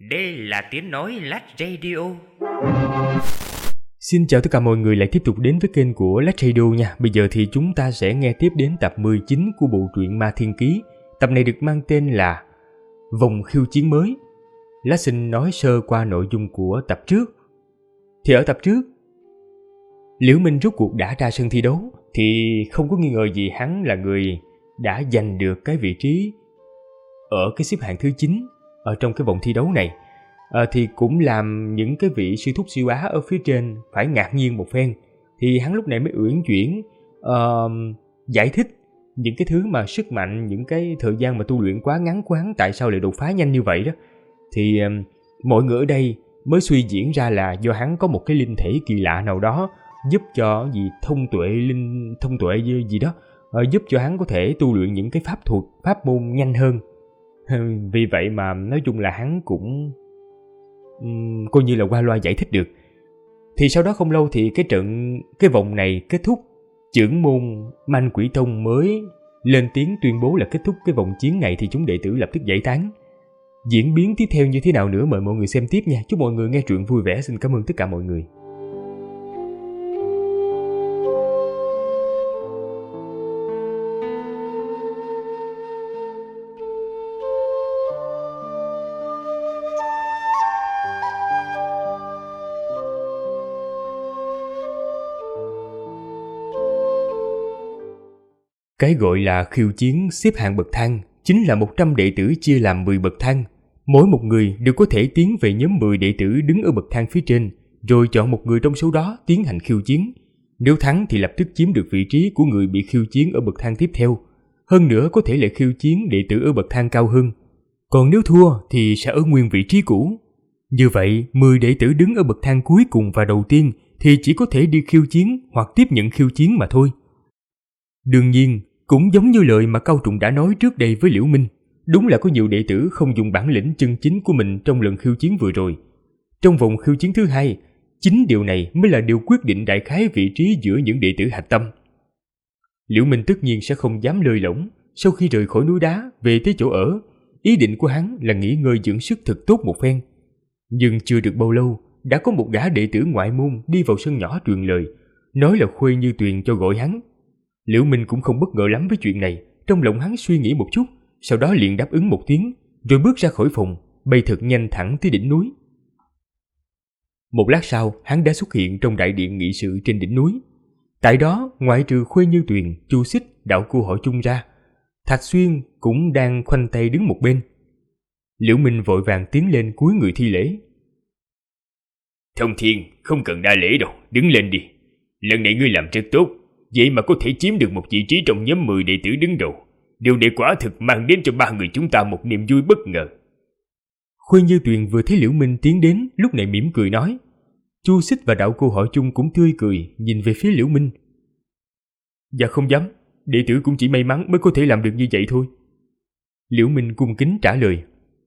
Đây là tiếng nói Lách Radio. Xin chào tất cả mọi người lại tiếp tục đến với kênh của Lách Radio nha. Bây giờ thì chúng ta sẽ nghe tiếp đến tập 19 của bộ truyện Ma Thiên Ký. Tập này được mang tên là Vòng khiêu chiến mới. Lách xin nói sơ qua nội dung của tập trước. Thì ở tập trước, Liễu Minh rốt cuộc đã ra sân thi đấu, thì không có nghi ngờ gì hắn là người đã giành được cái vị trí ở cái xếp hạng thứ 9 ở trong cái vòng thi đấu này. Thì cũng làm những cái vị sư thúc siêu á ở phía trên phải ngạc nhiên một phen. Thì hắn lúc này mới uyển chuyển giải thích những cái thứ mà sức mạnh, những cái thời gian mà tu luyện quá ngắn của hắn tại sao lại đột phá nhanh như vậy đó. Thì mọi người ở đây mới suy diễn ra là do hắn có một cái linh thể kỳ lạ nào đó giúp cho thông tuệ gì đó, giúp cho hắn có thể tu luyện những cái pháp thuật, pháp môn nhanh hơn. Vì vậy mà nói chung là hắn cũng coi như là qua loa giải thích được. Thì sau đó không lâu thì cái vòng này kết thúc. Trưởng môn Manh Quỷ Tông mới lên tiếng tuyên bố là kết thúc cái vòng chiến này, thì chúng đệ tử lập tức giải tán. Diễn biến tiếp theo như thế nào nữa mời mọi người xem tiếp nha. Chúc mọi người nghe truyện vui vẻ. Xin cảm ơn tất cả mọi người. Cái gọi là khiêu chiến xếp hạng bậc thang chính là 100 đệ tử chia làm 10 bậc thang. Mỗi một người đều có thể tiến về nhóm 10 đệ tử đứng ở bậc thang phía trên, rồi chọn một người trong số đó tiến hành khiêu chiến. Nếu thắng thì lập tức chiếm được vị trí của người bị khiêu chiến ở bậc thang tiếp theo. Hơn nữa có thể lại khiêu chiến đệ tử ở bậc thang cao hơn. Còn nếu thua thì sẽ ở nguyên vị trí cũ. Như vậy, 10 đệ tử đứng ở bậc thang cuối cùng và đầu tiên thì chỉ có thể đi khiêu chiến hoặc tiếp nhận khiêu chiến mà thôi. Đương nhiên, cũng giống như lời mà Cao Trùng đã nói trước đây với Liễu Minh, đúng là có nhiều đệ tử không dùng bản lĩnh chân chính của mình trong lần khiêu chiến vừa rồi. Trong vòng khiêu chiến thứ hai, chính điều này mới là điều quyết định đại khái vị trí giữa những đệ tử hạch tâm. Liễu Minh tất nhiên sẽ không dám lơi lỏng. Sau khi rời khỏi núi đá về tới chỗ ở, ý định của hắn là nghỉ ngơi dưỡng sức thật tốt một phen. Nhưng chưa được bao lâu, đã có một gã đệ tử ngoại môn đi vào sân nhỏ truyền lời, nói là Khuê Như Tuyền cho gọi hắn. Liễu Minh cũng không bất ngờ lắm với chuyện này, trong lòng hắn suy nghĩ một chút, sau đó liền đáp ứng một tiếng, rồi bước ra khỏi phòng, bay thật nhanh thẳng tới đỉnh núi. Một lát sau, hắn đã xuất hiện trong đại điện nghị sự trên đỉnh núi. Tại đó, ngoại trừ Khuê Như Tuyền, Chu Xích, đạo cô họ Chung ra, Thạch Xuyên cũng đang khoanh tay đứng một bên. Liễu Minh vội vàng tiến lên cúi người thi lễ. Thông Thiên, không cần đa lễ đâu, đứng lên đi. Lần này ngươi làm rất tốt, vậy mà có thể chiếm được một vị trí trong nhóm 10 đệ tử đứng đầu. Điều này quả thực mang đến cho ba người chúng ta một niềm vui bất ngờ. Khuê Như Tuyền vừa thấy Liễu Minh tiến đến, lúc này mỉm cười nói. Chu Xích và đạo cô họ Chung cũng tươi cười nhìn về phía Liễu Minh. Dạ không dám, đệ tử cũng chỉ may mắn mới có thể làm được như vậy thôi. Liễu Minh cung kính trả lời.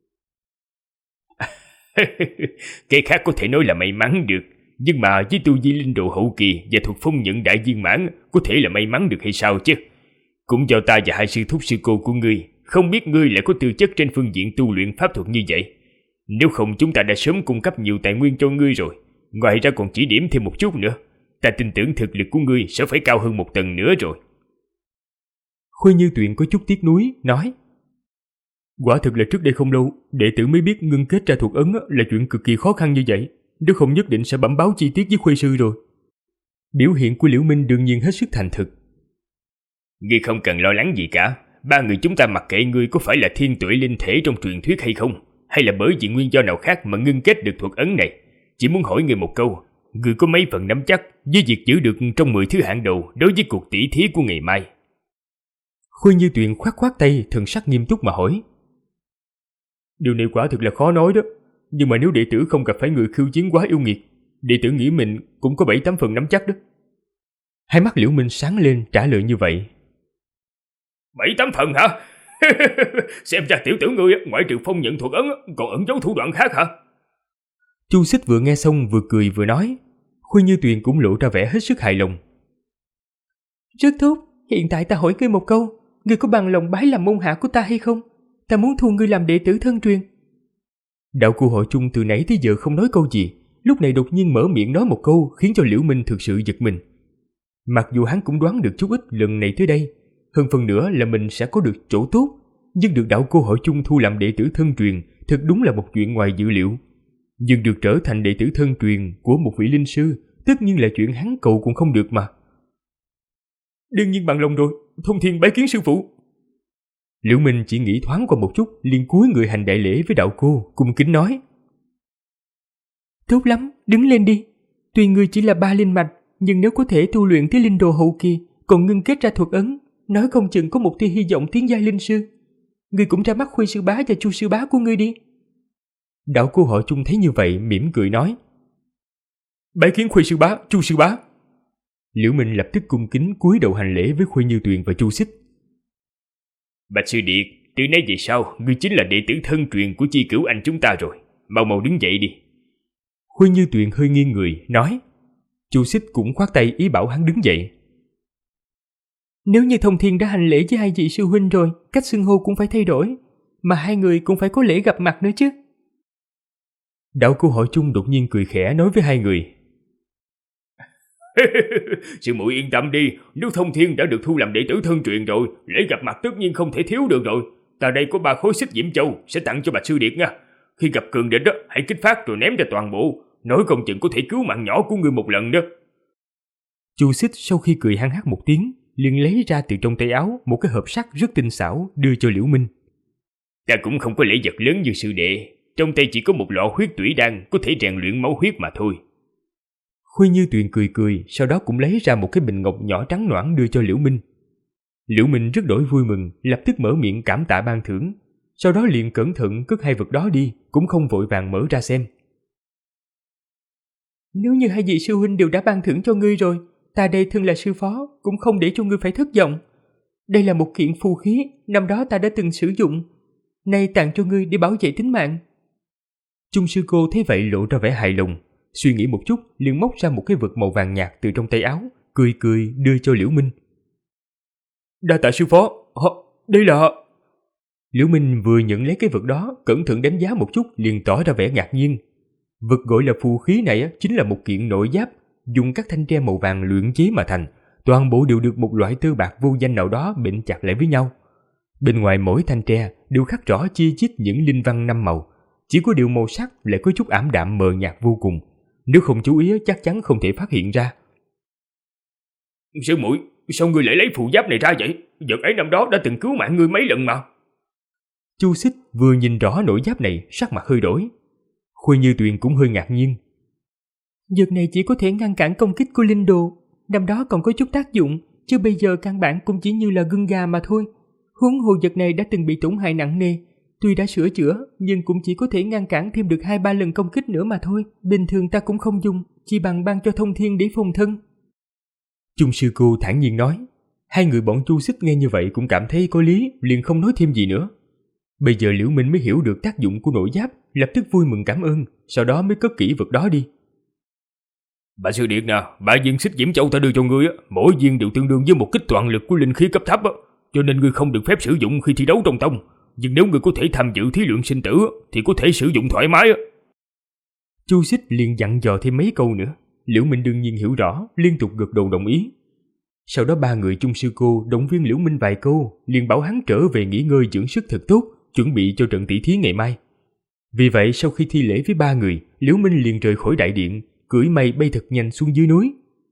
Cái khác có thể nói là may mắn được, nhưng mà với tu vi linh độ hậu kỳ và thuật phong nhận đại viên mãn có thể là may mắn được hay sao chứ? Cũng do ta và hai sư thúc sư cô của ngươi, không biết ngươi lại có tư chất trên phương diện tu luyện pháp thuật như vậy. Nếu không chúng ta đã sớm cung cấp nhiều tài nguyên cho ngươi rồi, ngoài ra còn chỉ điểm thêm một chút nữa. Ta tin tưởng thực lực của ngươi sẽ phải cao hơn một tầng nữa rồi. Khuê Như Tuyền có chút tiếc nuối, nói. Quả thực là trước đây không lâu, đệ tử mới biết ngưng kết ra thuật ấn là chuyện cực kỳ khó khăn như vậy. Nếu không nhất định sẽ bẩm báo chi tiết với Khuê sư rồi. Biểu hiện của Liễu Minh đương nhiên hết sức thành thực. Ngươi không cần lo lắng gì cả. Ba người chúng ta mặc kệ ngươi có phải là thiên tuệ linh thể trong truyền thuyết hay không, hay là bởi vì nguyên do nào khác mà ngưng kết được thuật ấn này. Chỉ muốn hỏi ngươi một câu, ngươi có mấy phần nắm chắc với việc giữ được trong 10 thứ hạng đầu đối với cuộc tỷ thí của ngày mai? Khuê Như Tuyền khoát khoát tay, thần sắc nghiêm túc mà hỏi. Điều này quả thực là khó nói đó. Nhưng mà nếu đệ tử không gặp phải người khiêu chiến quá yêu nghiệt, đệ tử nghĩ mình cũng có 7-8 phần nắm chắc đó. Hai mắt Liễu Minh sáng lên trả lời như vậy. 7-8 phần hả? Xem ra tiểu tử ngươi ngoại trừ phong nhận thuật ấn còn ẩn giấu thủ đoạn khác hả? Chu Xích vừa nghe xong vừa cười vừa nói. Khuê Như Tuyền cũng lộ ra vẻ hết sức hài lòng. Rất tốt, hiện tại ta hỏi ngươi một câu, ngươi có bằng lòng bái làm môn hạ của ta hay không? Ta muốn thu ngươi làm đệ tử thân truyền. Đạo cô họ Chung từ nãy tới giờ không nói câu gì, lúc này đột nhiên mở miệng nói một câu khiến cho Liễu Minh thực sự giật mình. Mặc dù hắn cũng đoán được chút ít lần này tới đây, hơn phần nữa là mình sẽ có được chỗ tốt, nhưng được đạo cô họ Chung thu làm đệ tử thân truyền thật đúng là một chuyện ngoài dự liệu. Nhưng được trở thành đệ tử thân truyền của một vị linh sư, tất nhiên là chuyện hắn cầu cũng không được mà. Đương nhiên bằng lòng rồi, Thông Thiên bái kiến sư phụ. Liễu Minh chỉ nghĩ thoáng qua một chút, liền cúi người hành đại lễ với đạo cô, cung kính nói: Tốt lắm, đứng lên đi. Tuy ngươi chỉ là 3 linh mạch, nhưng nếu có thể tu luyện tới linh đồ hậu kỳ, còn ngưng kết ra thuật ấn, nói không chừng có một tia hy vọng tiến giai linh sư. Ngươi cũng ra mắt Khuê sư bá và Chu sư bá của ngươi đi. Đạo cô họ Chung thấy như vậy, mỉm cười nói: Bái kiến Khuê sư bá, Chu sư bá. Liễu Minh lập tức cung kính cúi đầu hành lễ với Khuê Như Tuyền và Chu Xích. Bạch sư điệt, từ nay về sau, ngươi chính là đệ tử thân truyền của Chi Cửu Anh chúng ta rồi. Mau mau đứng dậy đi. Khuê Như Tuyền hơi nghiêng người, nói. Chu Xích cũng khoát tay ý bảo hắn đứng dậy. Nếu như Thông Thiên đã hành lễ với 2 vị sư huynh rồi, cách xưng hô cũng phải thay đổi, mà 2 người cũng phải có lễ gặp mặt nữa chứ. Đạo cô họ Chung đột nhiên cười khẽ nói với 2 người. Sư muội yên tâm đi, nếu Thông Thiên đã được thu làm đệ tử thân truyền rồi, lễ gặp mặt tất nhiên không thể thiếu được rồi. Ta đây có 3 khối xích diễm châu sẽ tặng cho Bạch sư điệt nha. Khi gặp cường địch đó, hãy kích phát rồi ném ra toàn bộ, nói không chừng có thể cứu mạng nhỏ của ngươi một lần đó. Chu Xích sau khi cười hăng hắc một tiếng, liền lấy ra từ trong tay áo một cái hộp sắt rất tinh xảo đưa cho Liễu Minh. Ta cũng không có lễ vật lớn như sư đệ, trong tay chỉ có một lọ huyết tủy đan có thể rèn luyện máu huyết mà thôi. Khuê Như Tuyền cười cười, sau đó cũng lấy ra một cái bình ngọc nhỏ trắng nõn đưa cho Liễu Minh. Liễu Minh rất đổi vui mừng, lập tức mở miệng cảm tạ ban thưởng, sau đó liền cẩn thận cất 2 vật đó đi, cũng không vội vàng mở ra xem. Nếu như 2 vị sư huynh đều đã ban thưởng cho ngươi rồi, ta đây thân là sư phó cũng không để cho ngươi phải thất vọng. Đây là một kiện phù khí, năm đó ta đã từng sử dụng, nay tặng cho ngươi để bảo vệ tính mạng. Chung sư cô thấy vậy lộ ra vẻ hài lòng, suy nghĩ một chút liền móc ra một cái vật màu vàng nhạt từ trong tay áo, cười cười đưa cho Liễu Minh. Đa tạ sư phó, đây là... Liễu Minh vừa nhận lấy cái vật đó, cẩn thận đánh giá một chút liền tỏ ra vẻ ngạc nhiên. Vật gọi là phù khí này chính là một kiện nội giáp, dùng các thanh tre màu vàng luyện chế mà thành, toàn bộ đều được một loại tơ bạc vô danh nào đó bện chặt lại với nhau. Bên ngoài mỗi thanh tre đều khắc rõ chi chít những linh văn 5 màu, chỉ có điều màu sắc lại có chút ảm đạm mờ nhạt vô cùng, nếu không chú ý chắc chắn không thể phát hiện ra. Sư muội, sao ngươi lại lấy phù giáp này ra vậy? Vật ấy năm đó đã từng cứu mạng ngươi mấy lần mà. Chu Xích vừa nhìn rõ nội giáp này, sắc mặt hơi đổi. Khuê Như Tuyền cũng hơi ngạc nhiên. Vật này chỉ có thể ngăn cản công kích của linh đồ, năm đó còn có chút tác dụng, chứ bây giờ căn bản cũng chỉ như là gân gà mà thôi. Huống hồ vật này đã từng bị tổn hại nặng nề, tuy đã sửa chữa nhưng cũng chỉ có thể ngăn cản thêm được 2-3 lần công kích nữa mà thôi. Bình thường ta cũng không dùng, chỉ bằng ban cho Thông Thiên để phòng thân. Chung sư cô thản nhiên nói. 2 người bọn Chu Xích nghe như vậy cũng cảm thấy có lý, liền không nói thêm gì nữa. Bây giờ Liễu Minh mới hiểu được tác dụng của nội giáp, lập tức vui mừng cảm ơn, sau đó mới cất kỹ vật đó đi. Bà sư điệt nè, 3 viên xích diễm châu ta đưa cho ngươi, mỗi viên đều tương đương với một kích toàn lực của linh khí cấp thấp, cho nên ngươi không được phép sử dụng khi thi đấu trong tông. Nhưng nếu ngươi có thể tham dự thí luyện sinh tử thì có thể sử dụng thoải mái. Chu Xích liền dặn dò thêm mấy câu nữa. Liễu Minh đương nhiên hiểu rõ, liên tục gật đầu đồng ý. Sau đó 3 người Chung sư cô động viên Liễu Minh vài câu, liền bảo hắn trở về nghỉ ngơi dưỡng sức thật tốt, chuẩn bị cho trận tỷ thí ngày mai. Vì vậy sau khi thi lễ với 3 người, Liễu Minh liền rời khỏi đại điện, cưỡi mây bay thật nhanh xuống dưới núi.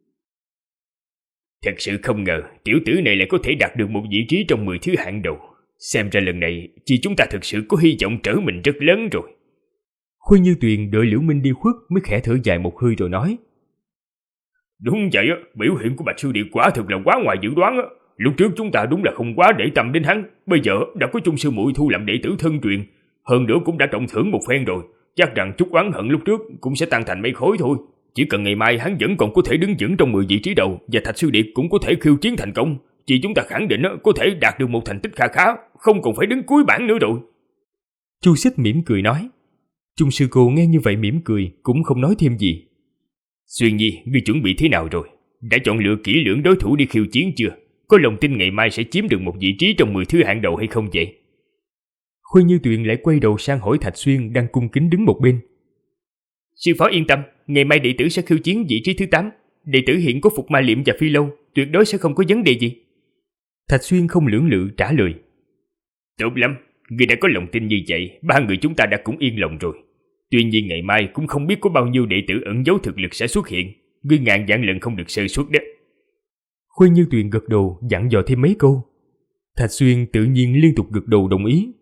Thật sự không ngờ tiểu tử này lại có thể đạt được một vị trí trong 10 thứ hạng đầu. Xem ra lần này chỉ chúng ta thực sự có hy vọng trở mình rất lớn rồi. Khuê Như Tuyền đợi Liễu Minh đi khuất mới khẽ thở dài một hơi rồi nói. Đúng vậy, biểu hiện của Bạch sư điệt quả thực là quá ngoài dự đoán. Lúc trước chúng ta đúng là không quá để tâm đến hắn, bây giờ đã có Chung sư muội thu làm đệ tử thân truyền, hơn nữa cũng đã trọng thưởng một phen rồi, chắc rằng chút oán hận lúc trước cũng sẽ tan thành mấy khối thôi. Chỉ cần ngày mai hắn vẫn còn có thể đứng vững trong 10 vị trí đầu và Thạch sư điệt cũng có thể khiêu chiến thành công, chỉ chúng ta khẳng định có thể đạt được một thành tích khá khá, không còn phải đứng cuối bảng nữa rồi. Chu Xích mỉm cười nói. Chung sư cô nghe như vậy mỉm cười, cũng không nói thêm gì. Xuyên Nhi, ngươi chuẩn bị thế nào rồi? Đã chọn lựa kỹ lưỡng đối thủ đi khiêu chiến chưa? Có lòng tin ngày mai sẽ chiếm được một vị trí trong 10 thứ hạng đầu hay không vậy? Khuê Như Tuyền lại quay đầu sang hỏi Thạch Xuyên đang cung kính đứng một bên. Sư phó yên tâm, ngày mai đệ tử sẽ khiêu chiến vị trí thứ 8. Đệ tử hiện có phục ma liệm và phi lâu, tuyệt đối sẽ không có vấn đề gì. Thạch Xuyên không lưỡng lự trả lời. Tốt lắm, ngươi đã có lòng tin như vậy, 3 người chúng ta đã cũng yên lòng rồi. Tuy nhiên ngày mai cũng không biết có bao nhiêu đệ tử ẩn giấu thực lực sẽ xuất hiện, ngươi ngàn vạn lần không được sơ suất đó. Khuê Như Tuyền gật đầu dặn dò thêm mấy câu. Thạch Xuyên tự nhiên liên tục gật đầu đồng ý.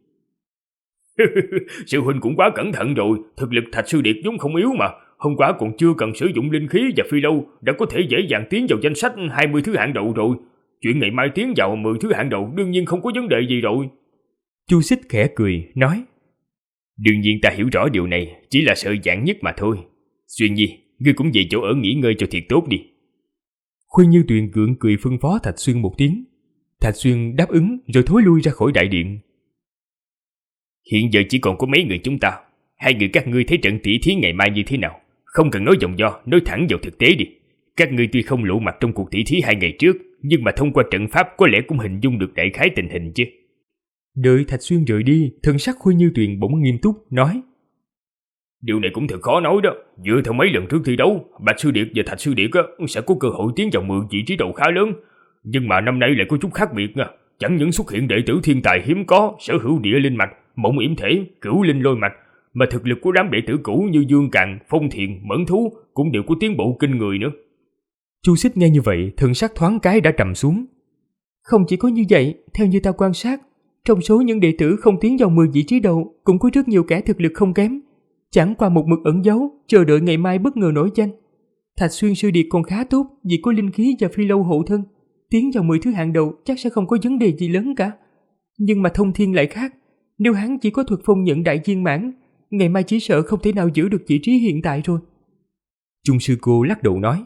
Sư huynh cũng quá cẩn thận rồi, thực lực Thạch sư điệt vốn không yếu mà. Hôm qua còn chưa cần sử dụng linh khí và phi lâu đã có thể dễ dàng tiến vào danh sách 20 thứ hạng đầu rồi. Chuyện ngày mai tiến vào 10 thứ hạng đầu đương nhiên không có vấn đề gì rồi. Chu Xích khẽ cười nói. Đương nhiên ta hiểu rõ điều này, chỉ là sợ vạn nhất mà thôi. Xuyên Nhi, ngươi cũng về chỗ ở nghỉ ngơi cho thiệt tốt đi. Khuê Như Tuyền gượng cười phân phó Thạch Xuyên một tiếng. Thạch Xuyên đáp ứng rồi thối lui ra khỏi đại điện. Hiện giờ chỉ còn có mấy người chúng ta. 2 người các ngươi thấy trận tỷ thí ngày mai như thế nào? Không cần nói vòng vo, nói thẳng vào thực tế đi. Các ngươi tuy không lộ mặt trong cuộc tỷ thí 2 ngày trước, nhưng mà thông qua trận pháp có lẽ cũng hình dung được đại khái tình hình chứ. Đợi Thạch Xuyên rời đi, thần sắc Khuê Như Tuyền bỗng nghiêm túc nói. Điều này cũng thật khó nói đó. Dựa theo mấy lần trước thi đấu, Bạch Sư Điệt và Thạch Sư Điệt sẽ có cơ hội tiến vào 10 vị trí đầu khá lớn. Nhưng mà năm nay lại có chút khác biệt nha. Chẳng những xuất hiện đệ tử thiên tài hiếm có, sở hữu địa linh mạch, mộng yểm thể, cửu linh lôi mạch, mà thực lực của đám đệ tử cũ như Dương Càn, Phong Thiền, Mẫn Thú cũng đều có tiến bộ kinh người nữa. Chu Xích nghe như vậy, thần sắc thoáng cái đã trầm xuống. Không chỉ có như vậy, theo như ta quan sát, trong số những đệ tử không tiến vào 10 vị trí đầu cũng có rất nhiều kẻ thực lực không kém, chẳng qua một mực ẩn giấu, chờ đợi ngày mai bất ngờ nổi danh. Thạch Xuyên sư điệt còn khá tốt vì có linh khí và phi lâu hộ thân, tiến vào 10 thứ hạng đầu chắc sẽ không có vấn đề gì lớn cả. Nhưng mà Thông Thiên lại khác, nếu hắn chỉ có thuật phong nhận đại viên mãn, ngày mai chỉ sợ không thể nào giữ được vị trí hiện tại rồi. Trung sư cô lắc đầu nói.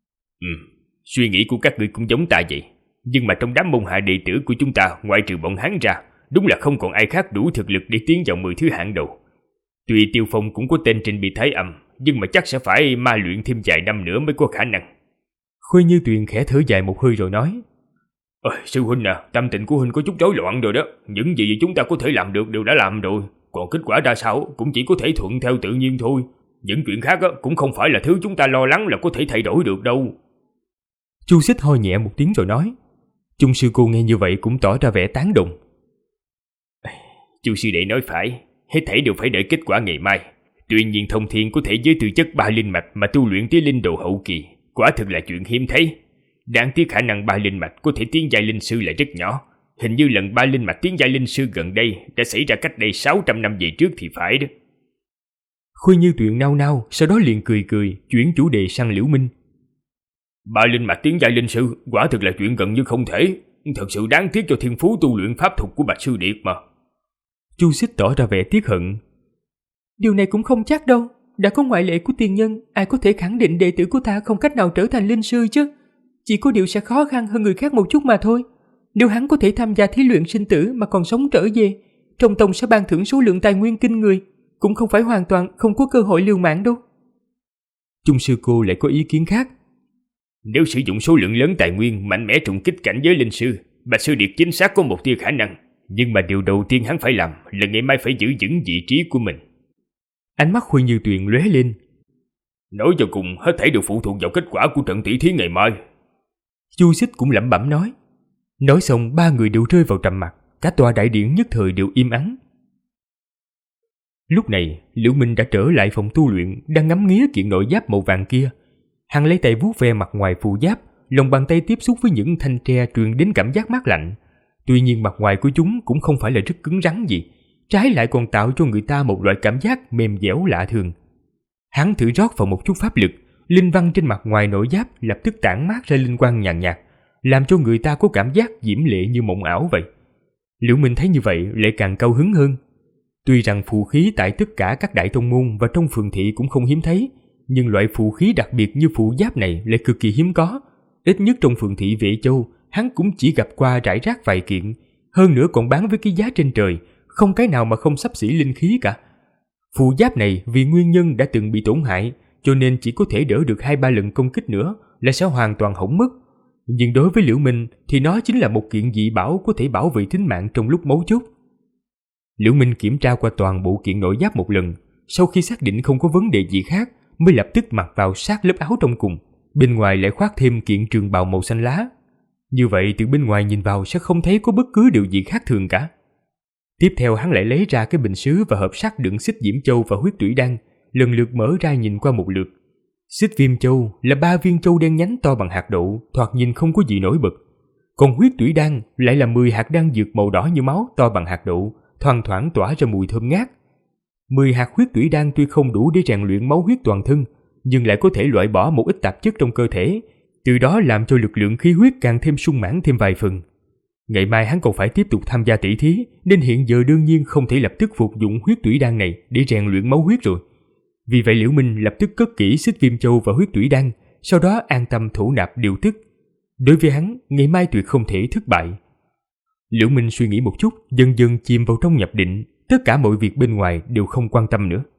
Suy nghĩ của các ngươi cũng giống ta vậy. Nhưng mà trong đám môn hạ đệ tử của chúng ta, ngoại trừ bọn hắn ra, đúng là không còn ai khác đủ thực lực để tiến vào 10 thứ hạng đầu. Tuy Tiêu Phong cũng có tên trên bia thái âm, nhưng mà chắc sẽ phải ma luyện thêm vài năm nữa mới có khả năng. Khuê Như Tuyền khẽ thở dài một hơi rồi nói. Sư huynh à, tâm tình của huynh có chút rối loạn rồi đó. Những gì chúng ta có thể làm được đều đã làm rồi. Còn kết quả ra sao cũng chỉ có thể thuận theo tự nhiên thôi. Những chuyện khác cũng không phải là thứ chúng ta lo lắng là có thể thay đổi được đâu. Chu Xích ho nhẹ một tiếng rồi nói. Trung sư cô nghe như vậy cũng tỏ ra vẻ tán đồng. Chu sư đệ nói phải, hết thảy đều phải đợi kết quả ngày mai. Tuy nhiên Thông Thiên có thể với tư chất 3 linh mạch mà tu luyện tới linh đồ hậu kỳ, quả thực là chuyện hiếm thấy. Đáng tiếc khả năng 3 linh mạch có thể tiến giai linh sư là rất nhỏ. Hình như lần 3 linh mạch tiến giai linh sư gần đây đã xảy ra cách đây 600 năm về trước thì phải đó. Khuê Như Tuyền nao nao, sau đó liền cười cười, chuyển chủ đề sang Liễu Minh. 3 linh mạch tiến giai linh sư quả thực là chuyện gần như không thể. Thật sự đáng tiếc cho thiên phú tu luyện pháp thuật của Bạch Sư Điệt mà. Chu Xích tỏ ra vẻ tiếc hận. Điều này cũng không chắc đâu. Đã có ngoại lệ của tiền nhân, ai có thể khẳng định đệ tử của ta không cách nào trở thành linh sư chứ. Chỉ có điều sẽ khó khăn hơn người khác một chút mà thôi. Nếu hắn có thể tham gia thí luyện sinh tử mà còn sống trở về, trong tông sẽ ban thưởng số lượng tài nguyên kinh người, cũng không phải hoàn toàn không có cơ hội liều mạng đâu. Trung sư cô lại có ý kiến khác. Nếu sử dụng số lượng lớn tài nguyên mạnh mẽ trùng kích cảnh giới linh sư, Bạch Sư Điệt chính xác có một tia khả năng. Nhưng mà điều đầu tiên hắn phải làm là ngày mai phải giữ vững vị trí của mình. Ánh mắt Khuê Như Tuyền lóe lên. Nói cho cùng hết thảy đều phụ thuộc vào kết quả của trận tỷ thí ngày mai. Chu Xích cũng lẩm bẩm nói. Nói xong 3 người đều rơi vào trầm mặc, cả tòa đại điện nhất thời đều im ắng. Lúc này Liễu Minh đã trở lại phòng tu luyện, đang ngắm nghía kiện nội giáp màu vàng kia. Hắn lấy tay vuốt ve mặt ngoài phù giáp, lòng bàn tay tiếp xúc với những thanh tre truyền đến cảm giác mát lạnh. Tuy nhiên mặt ngoài của chúng cũng không phải là rất cứng rắn gì, trái lại còn tạo cho người ta một loại cảm giác mềm dẻo lạ thường. Hắn thử rót vào một chút pháp lực, linh văn trên mặt ngoài nội giáp lập tức tản mát ra linh quang nhàn nhạt, làm cho người ta có cảm giác diễm lệ như mộng ảo vậy. Liễu Minh thấy như vậy lại càng cao hứng hơn. Tuy rằng phù khí tại tất cả các đại tông môn và trong phường thị cũng không hiếm thấy, nhưng loại phù khí đặc biệt như phù giáp này lại cực kỳ hiếm có. Ít nhất trong phường thị Vệ Châu, hắn cũng chỉ gặp qua rải rác vài kiện, hơn nữa còn bán với cái giá trên trời, không cái nào mà không xấp xỉ linh khí cả. Phù giáp này vì nguyên nhân đã từng bị tổn hại, cho nên chỉ có thể đỡ được 2-3 lần công kích nữa là sẽ hoàn toàn hỏng mất. Nhưng đối với Liễu Minh thì nó chính là một kiện dị bảo có thể bảo vệ tính mạng trong lúc mấu chốt. Liễu Minh kiểm tra qua toàn bộ kiện nội giáp một lần, sau khi xác định không có vấn đề gì khác, mới lập tức mặc vào sát lớp áo trong cùng, bên ngoài lại khoác thêm kiện trường bào màu xanh lá. Như vậy từ bên ngoài nhìn vào sẽ không thấy có bất cứ điều gì khác thường cả. Tiếp theo hắn lại lấy ra cái bình sứ và hộp sắt đựng xích diễm châu và huyết tủy đan, lần lượt mở ra nhìn qua một lượt. Xích viêm châu là 3 viên châu đen nhánh to bằng hạt đậu, thoạt nhìn không có gì nổi bật. Còn huyết tủy đan lại là 10 hạt đan dược màu đỏ như máu to bằng hạt đậu, thoang thoảng tỏa ra mùi thơm ngát. 10 hạt huyết tủy đan tuy không đủ để rèn luyện máu huyết toàn thân, nhưng lại có thể loại bỏ một ít tạp chất trong cơ thể, từ đó làm cho lực lượng khí huyết càng thêm sung mãn thêm vài phần. Ngày mai hắn còn phải tiếp tục tham gia tỷ thí, nên hiện giờ đương nhiên không thể lập tức phục dụng huyết tủy đan này để rèn luyện máu huyết rồi. Vì vậy Liễu Minh lập tức cất kỹ xích viêm châu và huyết tủy đan, sau đó an tâm thủ nạp điều tức. Đối với hắn, ngày mai tuyệt không thể thất bại. Liễu Minh suy nghĩ một chút, dần dần chìm vào trong nhập định, tất cả mọi việc bên ngoài đều không quan tâm nữa.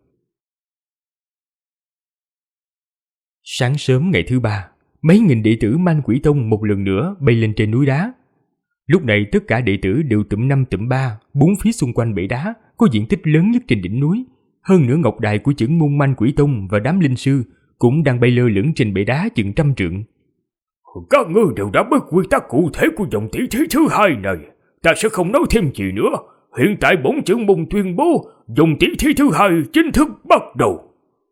Sáng sớm ngày thứ 3, mấy nghìn đệ tử Man Quỷ Tông một lần nữa bay lên trên núi đá. Lúc này tất cả đệ tử đều tụm 5 tụm 3, bốn phía xung quanh bệ đá có diện tích lớn nhất trên đỉnh núi. Hơn nữa ngọc đài của chưởng môn Man Quỷ Tông và đám linh sư cũng đang bay lơ lửng trên bệ đá chừng 100 trượng. Các ngươi đều đã biết quy tắc cụ thể của dòng tỷ thí thứ 2 này, ta sẽ không nói thêm gì nữa. Hiện tại bổn chưởng môn tuyên bố dòng tỷ thí thứ 2 chính thức bắt đầu.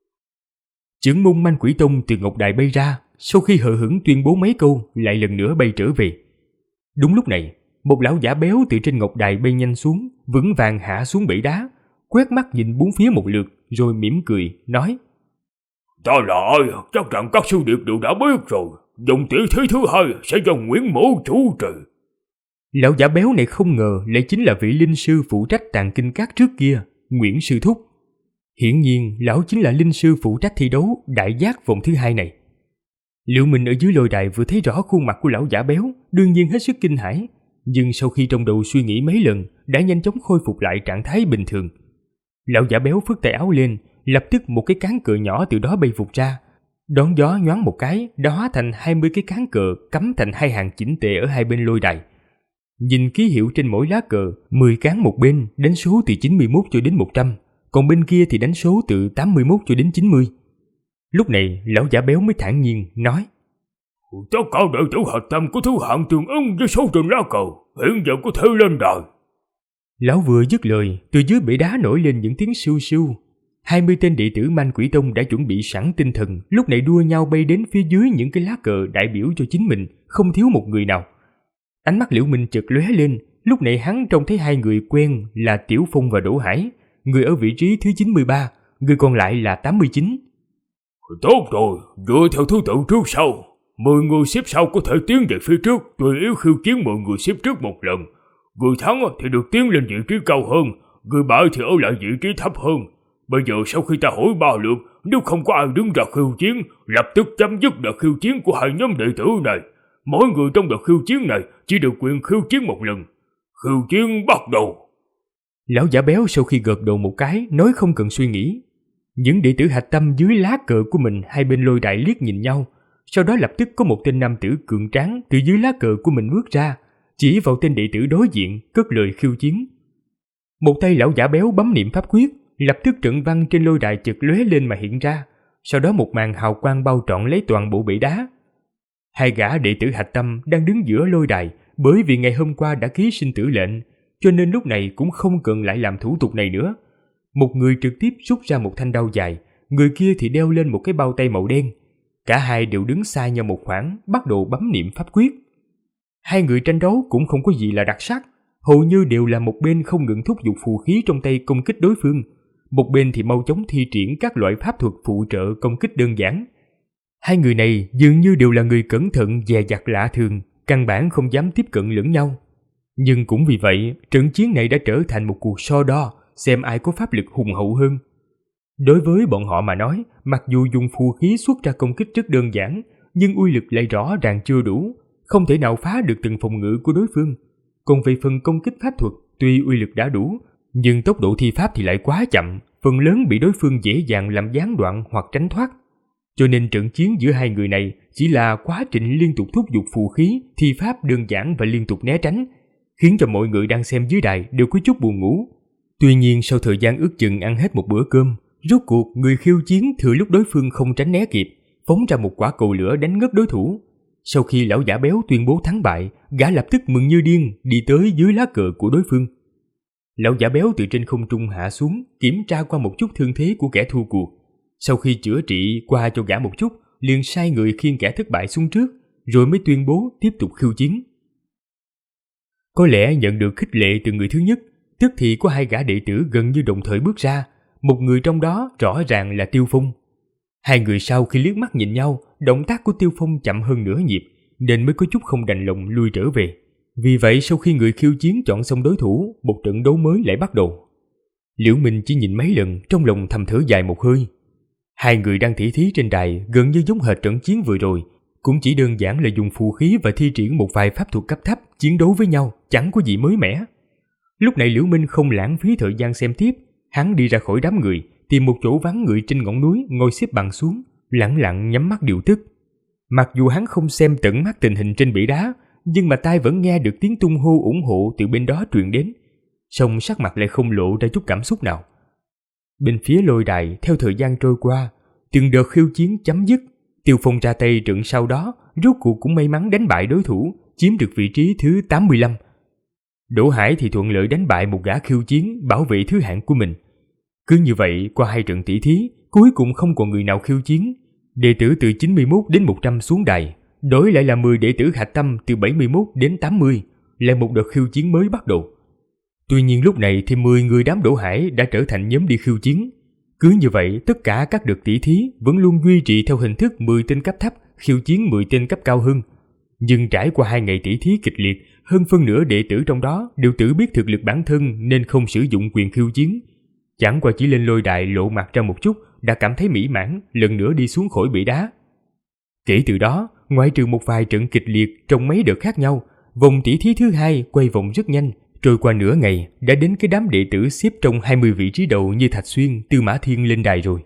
Chưởng môn Man Quỷ Tông từ ngọc đài bay ra, sau khi hờ hững tuyên bố mấy câu lại lần nữa bay trở về. Đúng lúc này, một lão giả béo từ trên ngọc đài bay nhanh xuống, vững vàng hạ xuống bể đá, quét mắt nhìn bốn phía một lượt rồi mỉm cười nói: Ta là ai, chắc rằng các sư điệp đều đã biết rồi. Dòng tỷ thí thứ 2 sẽ do Nguyễn Mỗ chủ trì. Lão giả béo này không ngờ lại chính là vị linh sư phụ trách tàng kinh các trước kia, Nguyễn Sư Thúc. Hiển nhiên lão chính là linh sư phụ trách thi đấu đại giác vòng thứ 2 này. Liễu Minh ở dưới lôi đài vừa thấy rõ khuôn mặt của lão giả béo, đương nhiên hết sức kinh hãi, nhưng sau khi trong đầu suy nghĩ mấy lần, đã nhanh chóng khôi phục lại trạng thái bình thường. Lão giả béo phất tay áo lên, lập tức một cái cán cờ nhỏ từ đó bay vụt ra, đón gió nhoáng một cái, đã hóa thành 20 cái cán cờ cắm thành 2 hàng chỉnh tề ở hai bên lôi đài. Nhìn ký hiệu trên mỗi lá cờ, 10 cán một bên đánh số từ 91 cho đến 100, còn bên kia thì đánh số từ 81 cho đến 90. Lúc này lão giả béo mới thản nhiên nói: Tất cả đệ tử hạch tâm của thứ hạng tương ứng với số trên lá cờ hiện giờ có thể lên đài. Lão vừa dứt lời, từ dưới bể đá nổi lên những tiếng siêu siêu. 20 tên đệ tử Man Quỷ Tông đã chuẩn bị sẵn tinh thần, lúc này đua nhau bay đến phía dưới những cái lá cờ đại biểu cho chính mình, không thiếu một người nào. Ánh mắt Liễu Minh chợt lóe lên, lúc này hắn trông thấy hai người quen là Tiểu Phong và Đỗ Hải, người ở vị trí thứ 93, người còn lại là 89. Tốt rồi, dựa theo thứ tự trước sau. 10 người xếp sau có thể tiến về phía trước, tùy yếu khiêu chiến 10 người xếp trước một lần. Người thắng thì được tiến lên vị trí cao hơn, người bại thì ở lại vị trí thấp hơn. Bây giờ sau khi ta hỏi 3 lượt, nếu không có ai đứng ra khiêu chiến, lập tức chấm dứt đợt khiêu chiến của hai nhóm đệ tử này. Mỗi người trong đợt khiêu chiến này chỉ được quyền khiêu chiến một lần. Khiêu chiến bắt đầu. Lão giả béo sau khi gật đầu một cái, nói không cần suy nghĩ. Những đệ tử hạch tâm dưới lá cờ của mình hai bên lôi đài liếc nhìn nhau, sau đó lập tức có một tên nam tử cường tráng từ dưới lá cờ của mình bước ra, chỉ vào tên đệ tử đối diện, cất lời khiêu chiến. Một tay lão giả béo bấm niệm pháp quyết, lập tức trận văn trên lôi đài chợt lóe lên mà hiện ra, sau đó một màn hào quang bao trọn lấy toàn bộ bể đá. Hai gã đệ tử hạch tâm đang đứng giữa lôi đài, bởi vì ngày hôm qua đã ký sinh tử lệnh, cho nên lúc này cũng không cần lại làm thủ tục này nữa. Một người trực tiếp rút ra một thanh đao dài, người kia thì đeo lên một cái bao tay màu đen. Cả hai đều đứng xa nhau một khoảng, bắt đầu bấm niệm pháp quyết. Hai người tranh đấu cũng không có gì là đặc sắc, hầu như đều là một bên không ngừng thúc giục phù khí trong tay công kích đối phương, một bên thì mau chóng thi triển các loại pháp thuật phụ trợ công kích đơn giản. Hai người này dường như đều là người cẩn thận dè dặt lạ thường, căn bản không dám tiếp cận lẫn nhau. Nhưng cũng vì vậy, trận chiến này đã trở thành một cuộc so đo, xem ai có pháp lực hùng hậu hơn. Đối với bọn họ mà nói, mặc dù dùng phù khí xuất ra công kích rất đơn giản, nhưng uy lực lại rõ ràng chưa đủ, không thể nào phá được từng phòng ngự của đối phương. Còn về phần công kích pháp thuật, tuy uy lực đã đủ, nhưng tốc độ thi pháp thì lại quá chậm, phần lớn bị đối phương dễ dàng làm gián đoạn hoặc tránh thoát. Cho nên trận chiến giữa hai người này chỉ là quá trình liên tục thúc giục phù khí, thi pháp đơn giản và liên tục né tránh, khiến cho mọi người đang xem dưới đài đều có chút buồn ngủ. Tuy nhiên sau thời gian ước chừng ăn hết một bữa cơm, rốt cuộc người khiêu chiến thừa lúc đối phương không tránh né kịp, phóng ra một quả cầu lửa đánh ngất đối thủ. Sau khi lão giả béo tuyên bố thắng bại, gã lập tức mừng như điên đi tới dưới lá cờ của đối phương. Lão giả béo từ trên không trung hạ xuống, kiểm tra qua một chút thương thế của kẻ thua cuộc. Sau khi chữa trị qua cho gã một chút, liền sai người khiêng kẻ thất bại xuống trước, rồi mới tuyên bố tiếp tục khiêu chiến. Có lẽ nhận được khích lệ từ người thứ nhất, tức thì có hai gã đệ tử gần như đồng thời bước ra, một người trong đó rõ ràng là Tiêu Phong. Hai người sau khi liếc mắt nhìn nhau, động tác của Tiêu Phong chậm hơn nửa nhịp, nên mới có chút không đành lòng lui trở về. Vì vậy sau khi người khiêu chiến chọn xong đối thủ, một trận đấu mới lại bắt đầu. Liễu Minh chỉ nhìn mấy lần, trong lòng thầm thở dài một hơi. Hai người đang tỉ thí trên đài gần như giống hệt trận chiến vừa rồi, cũng chỉ đơn giản là dùng phù khí và thi triển một vài pháp thuật cấp thấp chiến đấu với nhau, chẳng có gì mới mẻ. Lúc này Liễu Minh không lãng phí thời gian xem tiếp, hắn đi ra khỏi đám người, tìm một chỗ vắng người trên ngọn núi ngồi xếp bằng xuống, lặng lặng nhắm mắt điều tức. Mặc dù hắn không xem tận mắt tình hình trên bể đá, nhưng mà tai vẫn nghe được tiếng tung hô ủng hộ từ bên đó truyền đến, song sắc mặt lại không lộ ra chút cảm xúc nào. Bên phía lôi đài, theo thời gian trôi qua, từng đợt khiêu chiến chấm dứt, Tiêu Phong ra tay trận sau đó, rốt cuộc cũng may mắn đánh bại đối thủ, chiếm được vị trí thứ 85. Đỗ Hải thì thuận lợi đánh bại một gã khiêu chiến, bảo vệ thứ hạng của mình. Cứ như vậy, qua hai trận tỷ thí, cuối cùng không còn người nào khiêu chiến. Đệ tử từ 91 đến 100 xuống đài, đổi lại là 10 đệ tử hạch tâm từ 71 đến 80, lại một đợt khiêu chiến mới bắt đầu. Tuy nhiên lúc này thì 10 người đám Đỗ Hải đã trở thành nhóm đi khiêu chiến. Cứ như vậy, tất cả các đợt tỷ thí vẫn luôn duy trì theo hình thức 10 tên cấp thấp khiêu chiến 10 tên cấp cao hơn. Nhưng trải qua 2 ngày tỷ thí kịch liệt, hơn phân nửa đệ tử trong đó đều tự biết thực lực bản thân nên không sử dụng quyền khiêu chiến. Chẳng qua chỉ lên lôi đài lộ mặt ra một chút đã cảm thấy mỹ mãn, lần nữa đi xuống khỏi bể đá. Kể từ đó, ngoại trừ một vài trận kịch liệt trong mấy đợt khác nhau, vòng tỷ thí thứ 2 quay vòng rất nhanh. Trôi qua nửa ngày đã đến cái đám đệ tử xếp trong 20 vị trí đầu như Thạch Xuyên, Tư Mã Thiên lên đài rồi.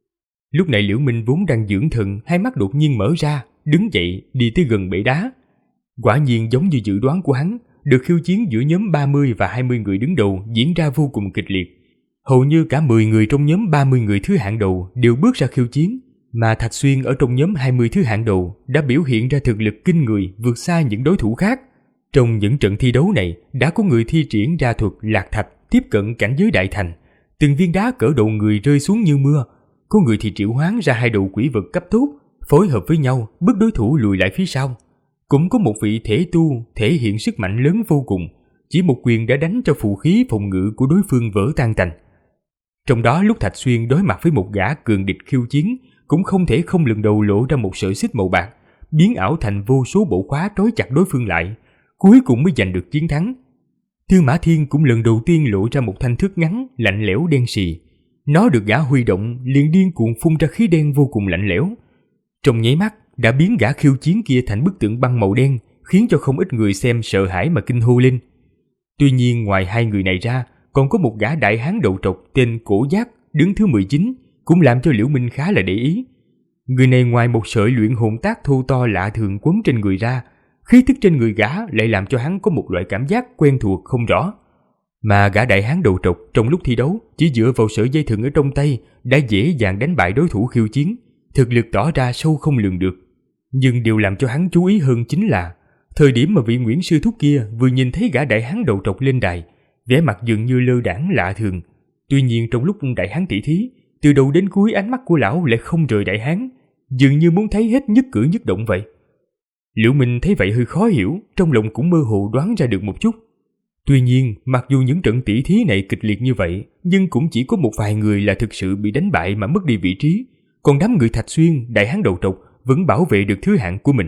Lúc này Liễu Minh vốn đang dưỡng thần, hai mắt đột nhiên mở ra, đứng dậy đi tới gần bể đá. Quả nhiên giống như dự đoán của hắn, đợt khiêu chiến giữa nhóm 30 và 20 người đứng đầu diễn ra vô cùng kịch liệt. Hầu như cả 10 người trong nhóm 30 người thứ hạng đầu đều bước ra khiêu chiến, mà Thạch Xuyên ở trong nhóm 20 thứ hạng đầu đã biểu hiện ra thực lực kinh người vượt xa những đối thủ khác. Trong những trận thi đấu này đã có người thi triển ra thuật lạc thạch tiếp cận cảnh giới đại thành, từng viên đá cỡ đầu người rơi xuống như mưa. Có người thì triệu hoán ra 2 đầu quỷ vật cấp tốt, phối hợp với nhau bức đối thủ lùi lại phía sau. Cũng có một vị thể tu thể hiện sức mạnh lớn vô cùng, chỉ một quyền đã đánh cho phù khí phòng ngự của đối phương vỡ tan tành. Trong đó lúc Thạch Xuyên đối mặt với một gã cường địch khiêu chiến, cũng không thể không lần đầu lộ ra một sợi xích màu bạc, biến ảo thành vô số bộ khóa trói chặt đối phương lại, cuối cùng mới giành được chiến thắng. Tư Mã Thiên cũng lần đầu tiên lộ ra một thanh thước ngắn, lạnh lẽo đen sì. Nó được gã huy động liền điên cuồng phun ra khí đen vô cùng lạnh lẽo. Trong nháy mắt đã biến gã khiêu chiến kia thành bức tượng băng màu đen, khiến cho không ít người xem sợ hãi mà kinh hô lên. Tuy nhiên ngoài 2 người này ra, còn có một gã đại hán đầu trọc tên Cổ Giác đứng thứ 19, cũng làm cho Liễu Minh khá là để ý. Người này ngoài một sợi luyện hồn tác thô to lạ thường quấn trên người ra, khí tức trên người gã lại làm cho hắn có một loại cảm giác quen thuộc không rõ. Mà gã đại hán đầu trọc trong lúc thi đấu chỉ dựa vào sợi dây thừng ở trong tay đã dễ dàng đánh bại đối thủ khiêu chiến, thực lực tỏ ra sâu không lường được. Nhưng điều làm cho hắn chú ý hơn chính là thời điểm mà vị Nguyễn sư thúc kia vừa nhìn thấy gã đại hán đầu trọc lên đài, vẻ mặt dường như lơ đãng lạ thường. Tuy nhiên trong lúc đại hán tỷ thí, từ đầu đến cuối ánh mắt của lão lại không rời đại hán, dường như muốn thấy hết nhất cử nhất động vậy. Liễu Minh thấy vậy hơi khó hiểu, trong lòng cũng mơ hồ đoán ra được một chút. Tuy nhiên, mặc dù những trận tỷ thí này kịch liệt như vậy, nhưng cũng chỉ có một vài người là thực sự bị đánh bại mà mất đi vị trí, còn đám người Thạch Xuyên, đại hán đầu trọc vẫn bảo vệ được thứ hạng của mình.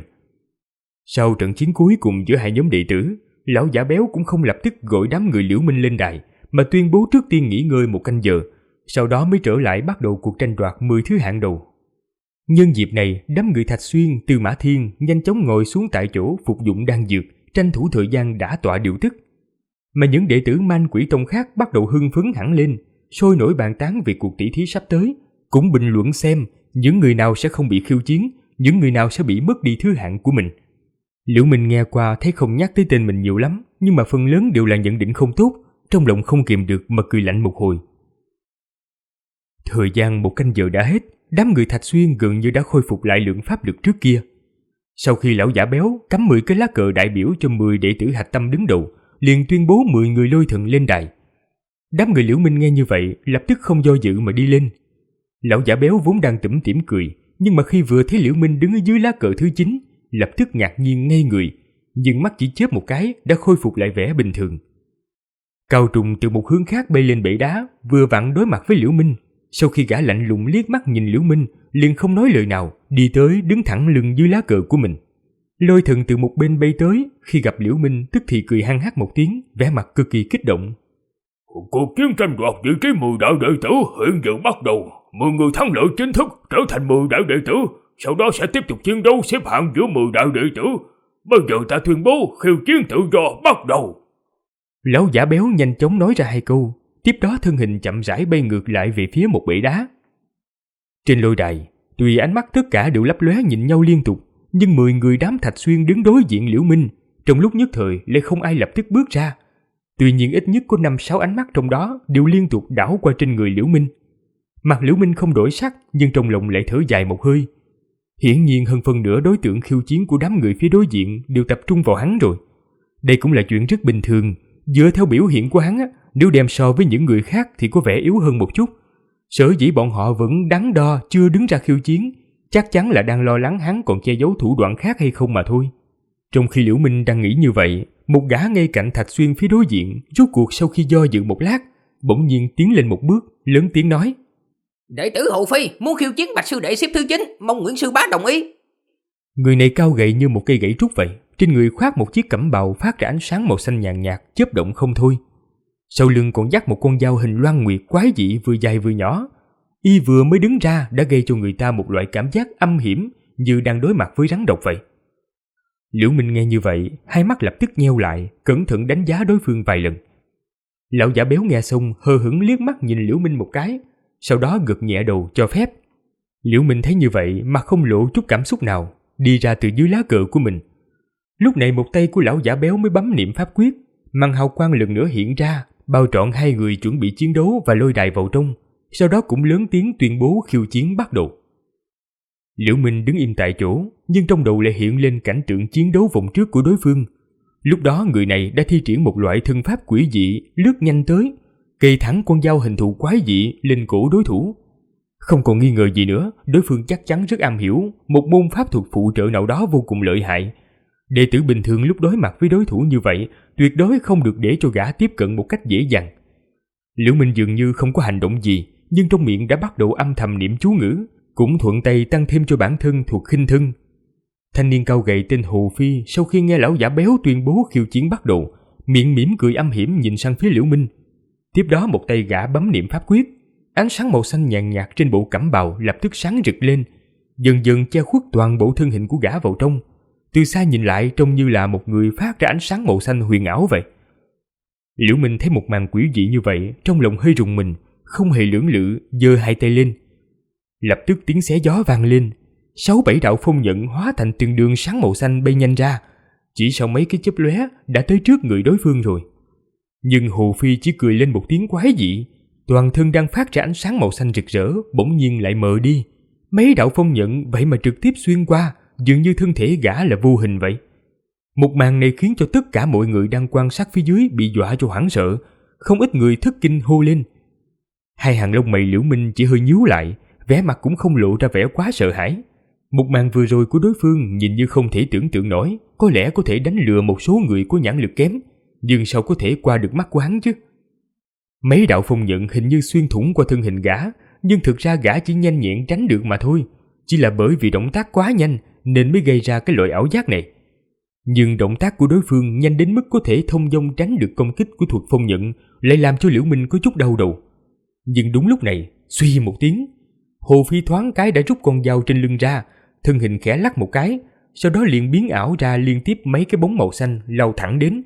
Sau trận chiến cuối cùng giữa hai nhóm đệ tử, lão giả béo cũng không lập tức gọi đám người Liễu Minh lên đài, mà tuyên bố trước tiên nghỉ ngơi 1 canh giờ, sau đó mới trở lại bắt đầu cuộc tranh đoạt 10 thứ hạng đầu. Nhân dịp này, đám người Thạch Xuyên, Tư Mã Thiên nhanh chóng ngồi xuống tại chỗ phục dụng đan dược, tranh thủ thời gian đả tọa điều tức. Mà những đệ tử Man Quỷ Tông khác bắt đầu hưng phấn hẳn lên, sôi nổi bàn tán về cuộc tỷ thí sắp tới, cũng bình luận xem những người nào sẽ không bị khiêu chiến, những người nào sẽ bị mất đi thứ hạng của mình. Liễu Minh nghe qua thấy không nhắc tới tên mình nhiều lắm, nhưng mà phần lớn đều là nhận định không tốt, trong lòng không kìm được mà cười lạnh một hồi. Thời gian 1 canh giờ đã hết, đám người Thạch Xuyên gần như đã khôi phục lại lượng pháp lực trước kia. Sau khi lão giả béo cắm 10 cái lá cờ đại biểu cho 10 đệ tử hạch tâm đứng đầu, liền tuyên bố 10 người lôi thần lên đài. Đám người Liễu Minh nghe như vậy, lập tức không do dự mà đi lên. Lão giả béo vốn đang tủm tỉm cười, nhưng mà khi vừa thấy Liễu Minh đứng ở dưới lá cờ thứ 9, lập tức ngạc nhiên ngây người, nhưng mắt chỉ chớp một cái đã khôi phục lại vẻ bình thường. Cao Trùng từ một hướng khác bay lên bệ đá, vừa vặn đối mặt với Liễu Minh. Sau khi gã lạnh lùng liếc mắt nhìn Liễu Minh, liền không nói lời nào, đi tới đứng thẳng lưng dưới lá cờ của mình. Lôi thần từ một bên bay tới, khi gặp Liễu Minh tức thì cười hăng hắc một tiếng, vẻ mặt cực kỳ kích động. Cuộc chiến tranh đoạt vị trí 10 đại đệ tử hiện giờ bắt đầu. 10 người thắng lợi chính thức trở thành 10 đại đệ tử, sau đó sẽ tiếp tục chiến đấu xếp hạng giữa 10 đại đệ tử. Bây giờ ta tuyên bố khiêu chiến tự do bắt đầu. Lão giả béo nhanh chóng nói ra 2 câu, tiếp đó thân hình chậm rãi bay ngược lại về phía một bệ đá. Trên lôi đài, tuy ánh mắt tất cả đều lấp lóe nhìn nhau liên tục, nhưng 10 người đám Thạch Xuyên đứng đối diện Liễu Minh, trong lúc nhất thời lại không ai lập tức bước ra. Tuy nhiên ít nhất có 5-6 ánh mắt trong đó đều liên tục đảo qua trên người Liễu Minh. Mặt Liễu Minh không đổi sắc, nhưng trong lòng lại thở dài một hơi. Hiển nhiên hơn phân nửa đối tượng khiêu chiến của đám người phía đối diện đều tập trung vào hắn rồi. Đây cũng là chuyện rất bình thường, dựa theo biểu hiện của hắn, nếu đem so với những người khác thì có vẻ yếu hơn một chút. Sở dĩ bọn họ vẫn đắn đo chưa đứng ra khiêu chiến, chắc chắn là đang lo lắng hắn còn che giấu thủ đoạn khác hay không mà thôi. Trong khi Liễu Minh đang nghĩ như vậy, một gã ngay cạnh Thạch Xuyên phía đối diện, rốt cuộc sau khi do dự một lát, bỗng nhiên tiến lên một bước, lớn tiếng nói: Đệ tử Hồ Phi muốn khiêu chiến Bạch sư đệ xếp thứ 9, mong Nguyễn sư bá đồng ý. Người này cao gầy như một cây gậy trúc vậy, trên người khoác một chiếc cẩm bào phát ra ánh sáng màu xanh nhàn nhạt, chớp động không thôi. Sau lưng còn dắt một con dao hình loan nguyệt quái dị vừa dài vừa nhỏ. Y vừa mới đứng ra đã gây cho người ta một loại cảm giác âm hiểm, như đang đối mặt với rắn độc vậy. Liễu Minh nghe như vậy, hai mắt lập tức nheo lại, cẩn thận đánh giá đối phương vài lần. Lão giả béo nghe xong hờ hững liếc mắt nhìn Liễu Minh một cái, sau đó gật nhẹ đầu cho phép. Liễu Minh thấy như vậy mà không lộ chút cảm xúc nào, đi ra từ dưới lá cờ của mình. Lúc này một tay của lão giả béo mới bấm niệm pháp quyết, màn hào quang lần nữa hiện ra, bao trọn 2 người chuẩn bị chiến đấu và lôi đài vào trong, sau đó cũng lớn tiếng tuyên bố khiêu chiến bắt đầu. Liễu Minh đứng im tại chỗ, nhưng trong đầu lại hiện lên cảnh tượng chiến đấu vòng trước của đối phương. Lúc đó người này đã thi triển một loại thân pháp quỷ dị, lướt nhanh tới, cây thẳng con dao hình thù quái dị lên cổ đối thủ. Không còn nghi ngờ gì nữa, đối phương chắc chắn rất am hiểu một môn pháp thuật phụ trợ nào đó vô cùng lợi hại. Đệ tử bình thường lúc đối mặt với đối thủ như vậy, tuyệt đối không được để cho gã tiếp cận một cách dễ dàng. Liễu Minh dường như không có hành động gì, nhưng trong miệng đã bắt đầu âm thầm niệm chú ngữ, cũng thuận tay tăng thêm cho bản thân thuộc khinh thân. Thanh niên cao gầy tên Hồ Phi sau khi nghe lão giả béo tuyên bố khiêu chiến bắt đầu, miệng mỉm cười âm hiểm nhìn sang phía Liễu Minh. Tiếp đó một tay gã bấm niệm pháp quyết, ánh sáng màu xanh nhàn nhạt trên bộ cẩm bào lập tức sáng rực lên, dần dần che khuất toàn bộ thân hình của gã vào trong. Từ xa nhìn lại trông như là một người phát ra ánh sáng màu xanh huyền ảo vậy. Liễu Minh thấy một màn quỷ dị như vậy, trong lòng hơi rùng mình, không hề lưỡng lự, giơ 2 tay lên. Lập tức tiếng xé gió vang lên, 6-7 đạo phong nhận hóa thành từng đường sáng màu xanh bay nhanh ra, chỉ sau mấy cái chớp lóe đã tới trước người đối phương rồi. Nhưng Hồ Phi chỉ cười lên một tiếng quái dị, toàn thân đang phát ra ánh sáng màu xanh rực rỡ bỗng nhiên lại mờ đi. Mấy đạo phong nhận vậy mà trực tiếp xuyên qua, dường như thân thể gã là vô hình vậy. Một màn này khiến cho tất cả mọi người đang quan sát phía dưới bị dọa cho hoảng sợ, không ít người thất kinh hô lên. Hai hàng lông mày Liễu Minh chỉ hơi nhíu lại, vẻ mặt cũng không lộ ra vẻ quá sợ hãi. Một màn vừa rồi của đối phương nhìn như không thể tưởng tượng nổi, có lẽ có thể đánh lừa một số người có nhãn lực kém, nhưng sao có thể qua được mắt của hắn chứ? Mấy đạo phong nhận hình như xuyên thủng qua thân hình gã, nhưng thực ra gã chỉ nhanh nhẹn tránh được mà thôi, chỉ là bởi vì động tác quá nhanh nên mới gây ra cái loại ảo giác này. Nhưng động tác của đối phương nhanh đến mức có thể thông dong tránh được công kích của thuật phong nhận, lại làm cho Liễu Minh có chút đau đầu. Nhưng đúng lúc này, suy một tiếng, Hồ Phi thoáng cái đã rút con dao trên lưng ra, thân hình khẽ lắc một cái, sau đó liền biến ảo ra liên tiếp mấy cái bóng màu xanh lao thẳng đến.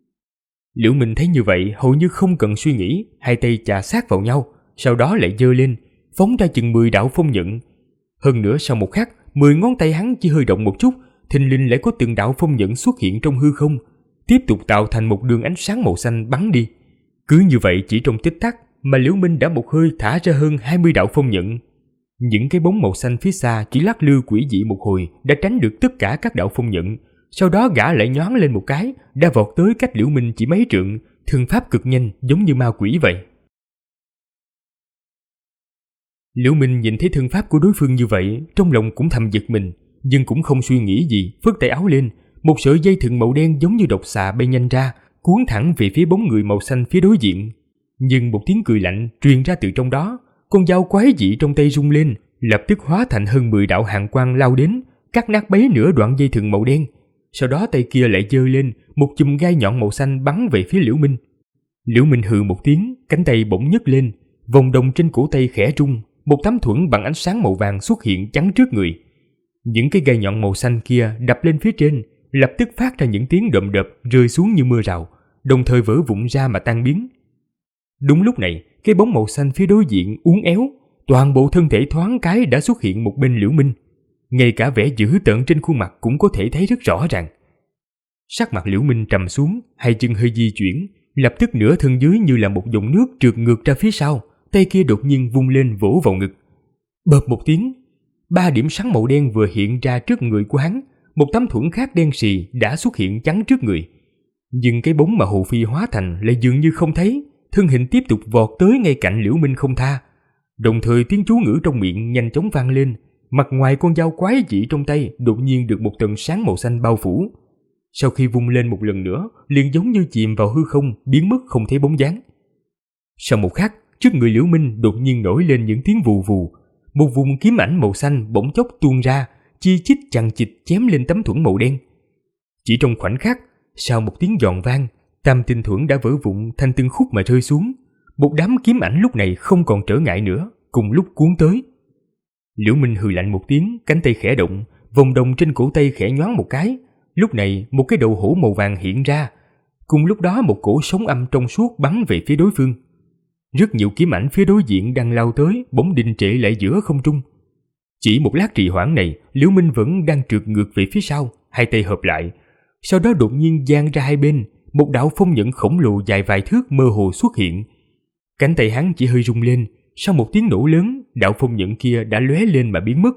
Liễu Minh thấy như vậy hầu như không cần suy nghĩ, hai tay chà sát vào nhau, sau đó lại giơ lên, phóng ra chừng 10 đạo phong nhận. Hơn nữa sau một khắc, 10 ngón tay hắn chỉ hơi động một chút, thình lình lại có từng đạo phong nhận xuất hiện trong hư không, tiếp tục tạo thành một đường ánh sáng màu xanh bắn đi. Cứ như vậy chỉ trong tích tắc mà Liễu Minh đã một hơi thả ra hơn 20 đạo phong nhận. Những cái bóng màu xanh phía xa chỉ lắc lư quỷ dị một hồi đã tránh được tất cả các đạo phong nhận. Sau đó gã lại nhoáng lên một cái, đã vọt tới cách Liễu Minh chỉ mấy trượng, thân pháp cực nhanh giống như ma quỷ vậy. Liễu Minh nhìn thấy thân pháp của đối phương như vậy, trong lòng cũng thầm giật mình, nhưng cũng không suy nghĩ gì, phất tay áo lên, một sợi dây thừng màu đen giống như độc xà bay nhanh ra, cuốn thẳng về phía bóng người màu xanh phía đối diện. Nhưng một tiếng cười lạnh truyền ra từ trong đó, con dao quái dị trong tay rung lên, lập tức hóa thành hơn 10 đạo hàn quang lao đến, cắt nát bấy nửa đoạn dây thừng màu đen. Sau đó tay kia lại giơ lên, một chùm gai nhọn màu xanh bắn về phía Liễu Minh. Liễu Minh hừ một tiếng, cánh tay bỗng nhấc lên, vòng đồng trên cổ tay khẽ rung, một tấm thuẫn bằng ánh sáng màu vàng xuất hiện chắn trước người. Những cái gai nhọn màu xanh kia đập lên phía trên, lập tức phát ra những tiếng đầm đập rơi xuống như mưa rào, đồng thời vỡ vụn ra mà tan biến. Đúng lúc này, cái bóng màu xanh phía đối diện uốn éo, toàn bộ thân thể thoáng cái đã xuất hiện một bên Liễu Minh. Ngay cả vẻ dữ tợn trên khuôn mặt cũng có thể thấy rất rõ ràng. Sắc mặt Liễu Minh trầm xuống, hai chân hơi di chuyển, lập tức nửa thân dưới như là một dòng nước trượt ngược ra phía sau, tay kia đột nhiên vung lên vỗ vào ngực. Bợp một tiếng, 3 điểm sáng màu đen vừa hiện ra trước người của hắn, một tấm thuẫn khác đen sì đã xuất hiện chắn trước người. Nhưng cái bóng mà Hồ Phi hóa thành lại dường như không thấy, thân hình tiếp tục vọt tới ngay cạnh Liễu Minh không tha. Đồng thời tiếng chú ngữ trong miệng nhanh chóng vang lên, mặt ngoài con dao quái dị trong tay đột nhiên được một tầng sáng màu xanh bao phủ. Sau khi vung lên một lần nữa, liền giống như chìm vào hư không, biến mất không thấy bóng dáng. Sau một khắc, trước người Liễu Minh đột nhiên nổi lên những tiếng vù vù, một vùng kiếm ảnh màu xanh bỗng chốc tuôn ra, chi chít chằng chịt chém lên tấm thuẫn màu đen. Chỉ trong khoảnh khắc, sau một tiếng giòn vang, tam tinh thuẫn đã vỡ vụn thành từng khúc mà rơi xuống. Một đám kiếm ảnh lúc này không còn trở ngại nữa, cùng lúc cuốn tới. Liễu Minh hừ lạnh một tiếng, cánh tay khẽ động, vòng đồng trên cổ tay khẽ nhoáng một cái. Lúc này một cái đầu hổ màu vàng hiện ra, cùng lúc đó một cổ sóng âm trong suốt bắn về phía đối phương. Rất nhiều kiếm ảnh phía đối diện đang lao tới, bỗng đình trệ lại giữa không trung. Chỉ một lát trì hoãn này, Liễu Minh vẫn đang trượt ngược về phía sau, hai tay hợp lại. Sau đó đột nhiên dang ra hai bên, một đạo phong nhận khổng lồ dài vài thước mơ hồ xuất hiện. Cánh tay hắn chỉ hơi rung lên, sau một tiếng nổ lớn, đạo phong nhận kia đã lóe lên mà biến mất.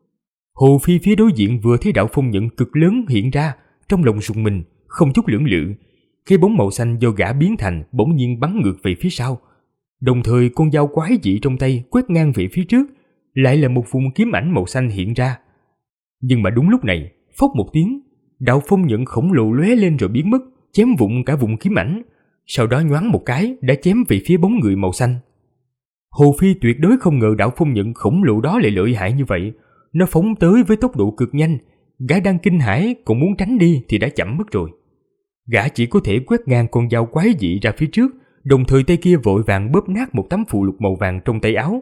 Hồ Phi phía đối diện vừa thấy đạo phong nhận cực lớn hiện ra, trong lòng rùng mình, không chút lưỡng lự. Cái bóng màu xanh do gã biến thành bỗng nhiên bắn ngược về phía sau. Đồng thời con dao quái dị trong tay quét ngang về phía trước, lại là một vùng kiếm ảnh màu xanh hiện ra. Nhưng mà đúng lúc này, phốc một tiếng, đạo phong nhận khổng lồ lóe lên rồi biến mất, chém vụn cả vùng kiếm ảnh. Sau đó nhoáng một cái đã chém về phía bóng người màu xanh. Hồ Phi tuyệt đối không ngờ đạo phong nhận khổng lồ đó lại lợi hại như vậy. Nó phóng tới với tốc độ cực nhanh, gã đang kinh hãi còn muốn tránh đi thì đã chậm mất rồi. Gã chỉ có thể quét ngang con dao quái dị ra phía trước, đồng thời tay kia vội vàng bóp nát một tấm phù lục màu vàng trong tay áo.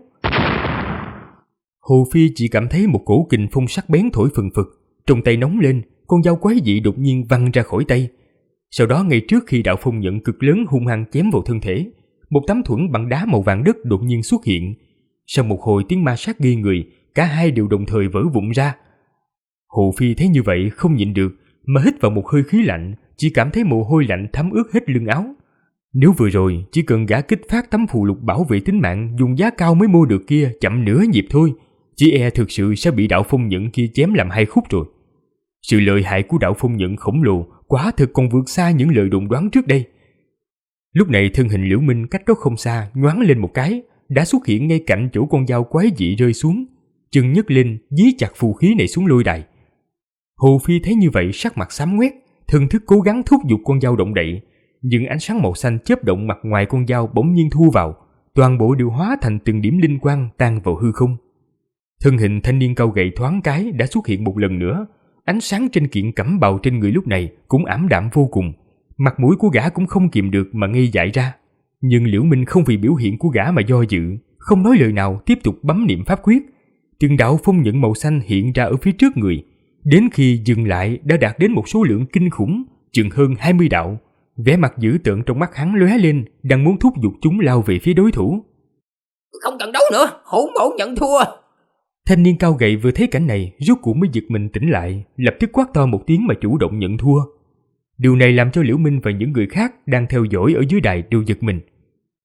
Hồ Phi chỉ cảm thấy một cổ kình phong sắc bén thổi phừng phực, trong tay nóng lên, con dao quái dị đột nhiên văng ra khỏi tay. Sau đó ngay trước khi đạo phong nhận cực lớn hung hăng chém vào thân thể, một tấm thuẫn bằng đá màu vàng đất đột nhiên xuất hiện. Sau một hồi tiếng ma sát ghê người, cả hai đều đồng thời vỡ vụn ra. Hồ Phi thấy như vậy không nhịn được mà hít vào một hơi khí lạnh, chỉ cảm thấy mồ hôi lạnh thấm ướt hết lưng áo. Nếu vừa rồi chỉ cần gã kích phát tấm phù lục bảo vệ tính mạng dùng giá cao mới mua được kia chậm nửa nhịp thôi, chỉ e thực sự sẽ bị đạo phong nhận kia chém làm hai khúc rồi. Sự lợi hại của đạo phong nhận khổng lồ quả thực còn vượt xa những lời đồn đoán trước đây. Lúc này thân hình Liễu Minh cách đó không xa nhoáng lên một cái, đã xuất hiện ngay cạnh chỗ con dao quái dị rơi xuống, chân nhấc lên dí chặt phù khí này xuống lôi đài. Hồ Phi thấy như vậy sắc mặt xám ngoét, thần thức cố gắng thúc giục con dao động đậy, nhưng ánh sáng màu xanh chớp động mặt ngoài con dao bỗng nhiên thu vào, toàn bộ đều hóa thành từng điểm linh quang tan vào hư không. Thân hình thanh niên cao gầy thoáng cái đã xuất hiện một lần nữa, ánh sáng trên kiện cẩm bào trên người lúc này cũng ảm đạm vô cùng, mặt mũi của gã cũng không kìm được mà ngây dại ra. Nhưng Liễu Minh không vì biểu hiện của gã mà do dự, không nói lời nào tiếp tục bấm niệm pháp quyết. Từng đạo phong nhận màu xanh hiện ra ở phía trước người, đến khi dừng lại đã đạt đến một số lượng kinh khủng, chừng hơn 20 đạo. Vẻ mặt dữ tợn trong mắt hắn lóe lên, đang muốn thúc giục chúng lao về phía đối thủ. Không cần đấu nữa, hỗn bổn nhận thua. Thanh niên cao gầy vừa thấy cảnh này, rốt cuộc mới giật mình tỉnh lại, lập tức quát to một tiếng mà chủ động nhận thua. Điều này làm cho Liễu Minh và những người khác đang theo dõi ở dưới đài đều giật mình.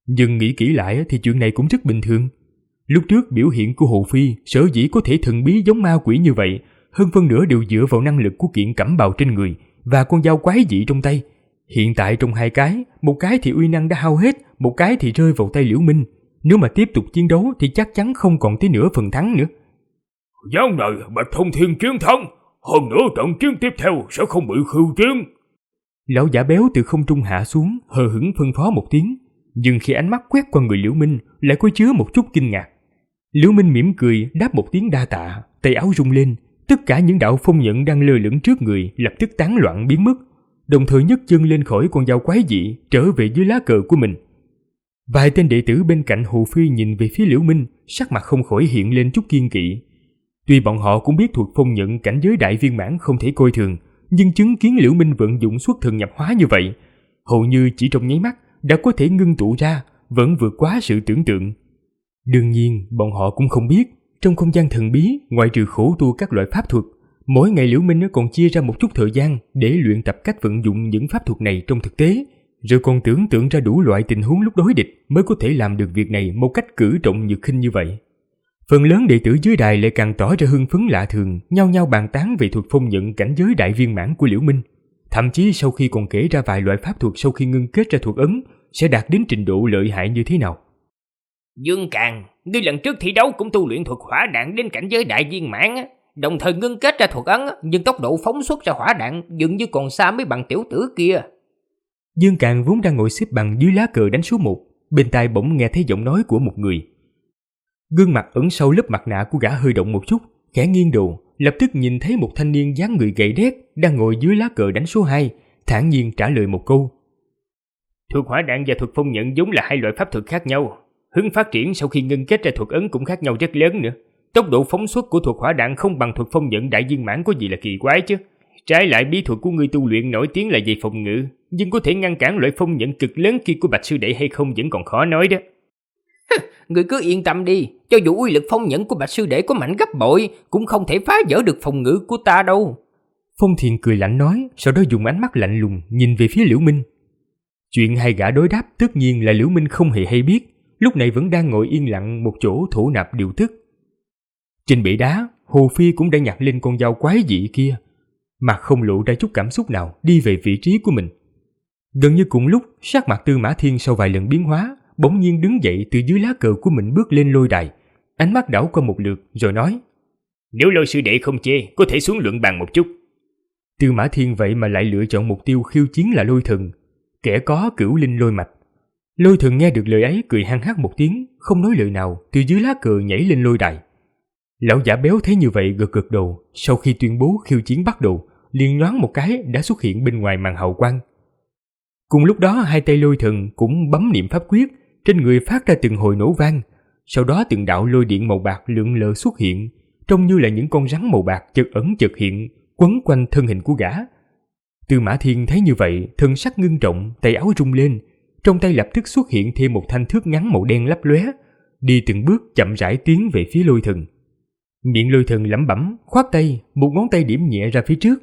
Nhưng nghĩ kỹ lại thì chuyện này cũng rất bình thường. Lúc trước biểu hiện của Hồ Phi sở dĩ có thể thần bí giống ma quỷ như vậy, hơn phân nửa đều dựa vào năng lực của kiện cẩm bào trên người và con dao quái dị trong tay. Hiện tại trong hai cái, một cái thì uy năng đã hao hết, một cái thì rơi vào tay Liễu Minh. Nếu mà tiếp tục chiến đấu thì chắc chắn không còn tới nửa phần thắng nữa. Dạo này Bạch Thông Thiên chiến thắng, hơn nữa trận chiến tiếp theo sẽ không bị khiêu chiến. Lão giả béo từ không trung hạ xuống, hờ hững phân phó một tiếng, nhưng khi ánh mắt quét qua người Liễu Minh lại có chứa một chút kinh ngạc. Liễu Minh mỉm cười đáp một tiếng đa tạ, tay áo rung lên, tất cả những đạo phong nhận đang lơ lửng trước người lập tức tán loạn biến mất, đồng thời nhấc chân lên khỏi con dao quái dị trở về dưới lá cờ của mình. Vài tên đệ tử bên cạnh Hồ Phi nhìn về phía Liễu Minh, sắc mặt không khỏi hiện lên chút kiêng kỵ. Tuy bọn họ cũng biết thuật phong nhận cảnh giới đại viên mãn không thể coi thường, nhưng chứng kiến Liễu Minh vận dụng xuất thần nhập hóa như vậy, hầu như chỉ trong nháy mắt đã có thể ngưng tụ ra, vẫn vượt quá sự tưởng tượng. Đương nhiên, bọn họ cũng không biết, trong không gian thần bí, ngoại trừ khổ tu các loại pháp thuật, mỗi ngày Liễu Minh còn chia ra một chút thời gian để luyện tập cách vận dụng những pháp thuật này trong thực tế, rồi còn tưởng tượng ra đủ loại tình huống lúc đối địch mới có thể làm được việc này một cách cử trọng nhược khinh như vậy. Phần lớn đệ tử dưới đài lại càng tỏ ra hưng phấn lạ thường, nhao nhao bàn tán về thuật phong nhận cảnh giới đại viên mãn của Liễu Minh. Thậm chí sau khi còn kể ra vài loại pháp thuật sau khi ngưng kết ra thuật ấn sẽ đạt đến trình độ lợi hại như thế nào. Dương Càng, ngươi lần trước thi đấu cũng tu luyện thuật hỏa đạn đến cảnh giới đại viên mãn, đồng thời ngưng kết ra thuật ấn, nhưng tốc độ phóng xuất ra hỏa đạn dường như còn xa mấy bằng tiểu tử kia. Dương Càng vốn đang ngồi xếp bằng dưới lá cờ đánh số 1, bên tai bỗng nghe thấy giọng nói của một người. Gương mặt ẩn sau lớp mặt nạ của gã hơi động một chút, khẽ nghiêng đầu, lập tức nhìn thấy một thanh niên dáng người gầy đét đang ngồi dưới lá cờ đánh số 2, thản nhiên trả lời một câu. Thuật hỏa đạn và thuật phong nhận vốn là hai loại pháp thuật khác nhau, hướng phát triển sau khi ngưng kết ra thuật ấn cũng khác nhau rất lớn nữa. Tốc độ phóng xuất của thuật hỏa đạn không bằng thuật phong nhận đại viên mãn có gì là kỳ quái chứ. Trái lại bí thuật của người tu luyện nổi tiếng là về phòng ngự, nhưng có thể ngăn cản loại phong nhận cực lớn kia của Bạch sư đệ hay không vẫn còn khó nói đó. Người cứ yên tâm đi, cho dù uy lực phong nhận của Bạch sư đệ có mạnh gấp bội cũng không thể phá vỡ được phòng ngự của ta đâu. Phong Thiền cười lạnh nói, sau đó dùng ánh mắt lạnh lùng nhìn về phía Liễu Minh. Chuyện hai gã đối đáp tất nhiên là Liễu Minh không hề hay biết, lúc này vẫn đang ngồi yên lặng một chỗ thổ nạp điều tức. Trên bể đá, Hồ Phi cũng đã nhặt lên con dao quái dị kia, mặt không lộ ra chút cảm xúc nào, đi về vị trí của mình. Gần như cùng lúc, sắc mặt Tư Mã Thiên sau vài lần biến hóa, bỗng nhiên đứng dậy từ dưới lá cờ của mình bước lên lôi đài, ánh mắt đảo qua một lượt rồi nói: Nếu Lôi sư đệ không chê, có thể xuống luận bàn một chút. Tư Mã Thiên vậy mà lại lựa chọn mục tiêu khiêu chiến là Lôi Thần, kẻ có cửu linh lôi mạch. Lôi Thần nghe được lời ấy cười hăng hắc một tiếng, không nói lời nào, từ dưới lá cờ nhảy lên lôi đài. Lão giả béo thấy như vậy gật gật đầu, sau khi tuyên bố khiêu chiến bắt đầu, liền nhoáng một cái đã xuất hiện bên ngoài màn hào quang. Cùng lúc đó hai tay Lôi Thần cũng bấm niệm pháp quyết, trên người phát ra từng hồi nổ vang, sau đó từng đạo lôi điện màu bạc lượn lờ xuất hiện, trông như là những con rắn màu bạc chợt ẩn chợt hiện, quấn quanh thân hình của gã. Tư Mã Thiên thấy như vậy, thân sắc ngưng trọng, tay áo rung lên, trong tay lập tức xuất hiện thêm một thanh thước ngắn màu đen lấp lóe, đi từng bước chậm rãi tiến về phía Lôi Thần. Miệng Lôi Thần lẩm bẩm, khoát tay, một ngón tay điểm nhẹ ra phía trước.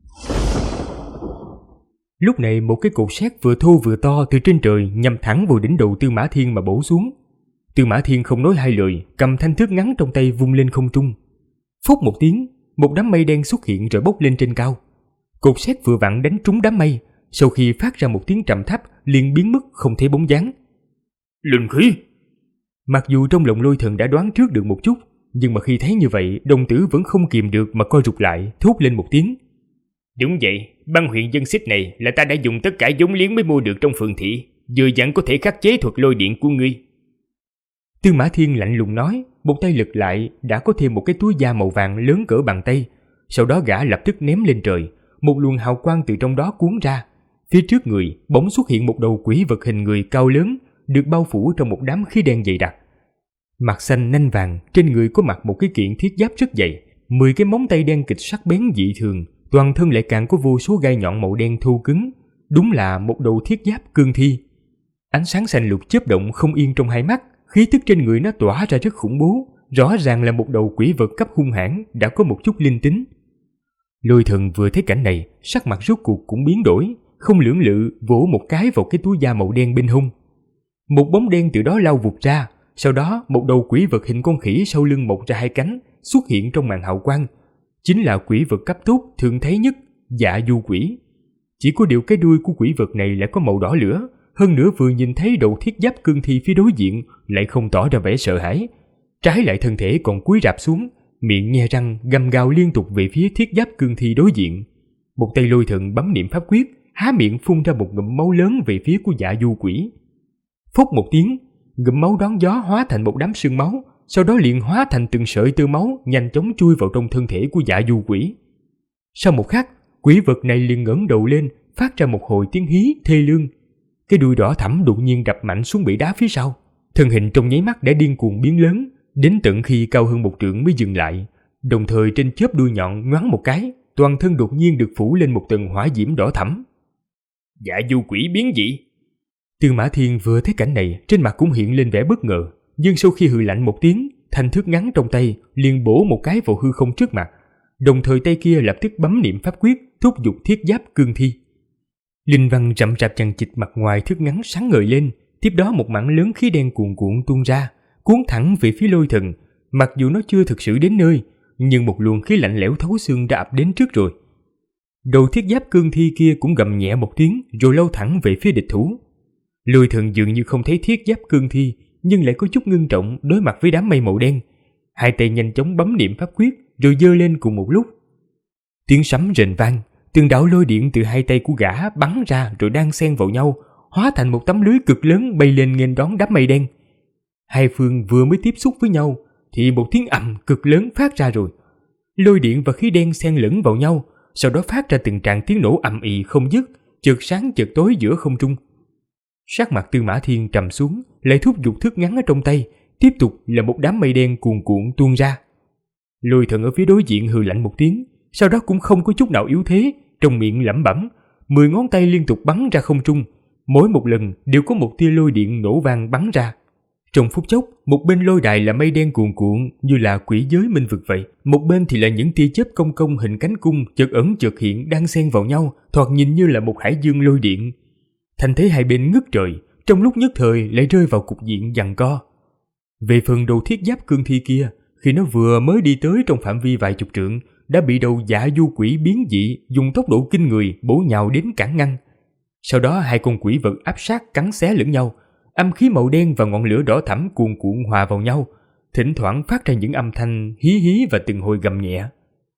Lúc này một cái cột sét vừa thô vừa to từ trên trời nhằm thẳng vào đỉnh đầu Tư Mã Thiên mà bổ xuống. Tư Mã Thiên không nói hai lời, cầm thanh thước ngắn trong tay vung lên không trung. Phút một tiếng, một đám mây đen xuất hiện rồi bốc lên trên cao. Cột sét vừa vặn đánh trúng đám mây, sau khi phát ra một tiếng trầm thấp liền biến mất không thấy bóng dáng. Linh khí! Mặc dù trong lòng Lôi Thần đã đoán trước được một chút, nhưng mà khi thấy như vậy, đồng tử vẫn không kìm được mà co rụt lại, thốt lên một tiếng. Đúng vậy, băng huyện dân xích này là ta đã dùng tất cả vốn liếng mới mua được trong phường thị, vừa dặn có thể khắc chế thuật lôi điện của ngươi. Tư Mã Thiên lạnh lùng nói, một tay lật lại đã có thêm một cái túi da màu vàng lớn cỡ bàn tay, sau đó gã lập tức ném lên trời, một luồng hào quang từ trong đó cuốn ra. Phía trước người bỗng xuất hiện một đầu quỷ vật hình người cao lớn, được bao phủ trong một đám khí đen dày đặc. Mặt xanh nanh vàng, trên người có mặc một cái kiện thiết giáp rất dày, 10 cái móng tay đen kịch sắc bén dị thường, toàn thân lại càng có vô số gai nhọn màu đen thô cứng, đúng là một đầu thiết giáp cương thi. Ánh sáng xanh lục chớp động không yên trong hai mắt, khí tức trên người nó tỏa ra rất khủng bố, rõ ràng là một đầu quỷ vật cấp hung hãn đã có một chút linh tính. Lôi Thần vừa thấy cảnh này, sắc mặt rốt cuộc cũng biến đổi, không lưỡng lự vỗ một cái vào cái túi da màu đen bên hông. Một bóng đen từ đó lao vụt ra, sau đó một đầu quỷ vật hình con khỉ sau lưng mọc ra hai cánh xuất hiện trong màn hào quang. Chính là quỷ vật cấp tốt thường thấy nhất, Dạ Du Quỷ. Chỉ có điều cái đuôi của quỷ vật này lại có màu đỏ lửa, hơn nữa vừa nhìn thấy đầu thiết giáp cương thi phía đối diện lại không tỏ ra vẻ sợ hãi. Trái lại thân thể còn cúi rạp xuống, miệng nhe răng gầm gào liên tục về phía thiết giáp cương thi đối diện. Một tay Lôi Thần bấm niệm pháp quyết, há miệng phun ra một ngụm máu lớn về phía của Dạ Du Quỷ. Phốc một tiếng, ngụm máu đón gió hóa thành một đám sương máu, sau đó liền hóa thành từng sợi tơ máu nhanh chóng chui vào trong thân thể của Dạ Du Quỷ. Sau một khắc, quỷ vật này liền ngẩng đầu lên, phát ra một hồi tiếng hí thê lương. Cái đuôi đỏ thẫm đột nhiên đập mạnh xuống bể đá phía sau, thân hình trong nháy mắt đã điên cuồng biến lớn, đến tận khi cao hơn 1 trượng mới dừng lại. Đồng thời trên chớp đuôi nhọn nhoáng một cái, toàn thân đột nhiên được phủ lên một tầng hỏa diễm đỏ thẫm. Dạ Du Quỷ biến dị. Tư Mã Thiên vừa thấy cảnh này, trên mặt cũng hiện lên vẻ bất ngờ, nhưng sau khi hừ lạnh một tiếng, thanh thước ngắn trong tay liền bổ một cái vào hư không trước mặt, đồng thời tay kia lập tức bấm niệm pháp quyết thúc giục thiết giáp cương thi. Linh văn rậm rạp chằng chịt mặt ngoài thước ngắn sáng ngời lên, tiếp đó một mảng lớn khí đen cuồn cuộn tuôn ra, cuốn thẳng về phía Lôi Thần. Mặc dù nó chưa thực sự đến nơi, nhưng một luồng khí lạnh lẽo thấu xương đã ập đến trước rồi. Đầu thiết giáp cương thi kia cũng gầm nhẹ một tiếng rồi lao thẳng về phía địch thủ. Lôi Thần dường như không thấy thiết giáp cương thi, nhưng lại có chút ngưng trọng đối mặt với đám mây màu đen. Hai tay nhanh chóng bấm niệm pháp quyết rồi giơ lên cùng một lúc. Tiếng sấm rền vang, từng đạo lôi điện từ hai tay của gã bắn ra rồi đan xen vào nhau, hóa thành một tấm lưới cực lớn bay lên nghênh đón đám mây đen. Hai phương vừa mới tiếp xúc với nhau thì một tiếng ầm cực lớn phát ra rồi. Lôi điện và khí đen xen lẫn vào nhau, sau đó phát ra từng tràng tiếng nổ ầm ĩ không dứt, chợt sáng chợt tối giữa không trung. Sắc mặt Tư Mã Thiên trầm xuống, lại thúc giục thước ngắn ở trong tay, tiếp tục là một đám mây đen cuồn cuộn tuôn ra. Lôi Thần ở phía đối diện hừ lạnh một tiếng, sau đó cũng không có chút nào yếu thế, trong miệng lẩm bẩm, 10 ngón tay liên tục bắn ra không trung, mỗi một lần đều có một tia lôi điện nổ vang bắn ra. Trong phút chốc, một bên lôi đài là mây đen cuồn cuộn như là quỷ giới minh vực vậy, một bên thì là những tia chớp cong cong hình cánh cung chợt ẩn chợt hiện đang xen vào nhau, thoạt nhìn như là một hải dương lôi điện. Thành thế hai bên ngất trời, trong lúc nhất thời lại rơi vào cục diện giằng co. Về phần đầu thiết giáp cương thi kia, khi nó vừa mới đi tới trong phạm vi vài chục trượng, đã bị đầu Dạ Du Quỷ biến dị dùng tốc độ kinh người bổ nhào đến cản ngăn. Sau đó hai con quỷ vật áp sát cắn xé lẫn nhau, âm khí màu đen và ngọn lửa đỏ thẫm cuồn cuộn hòa vào nhau, thỉnh thoảng phát ra những âm thanh hí hí và từng hồi gầm nhẹ.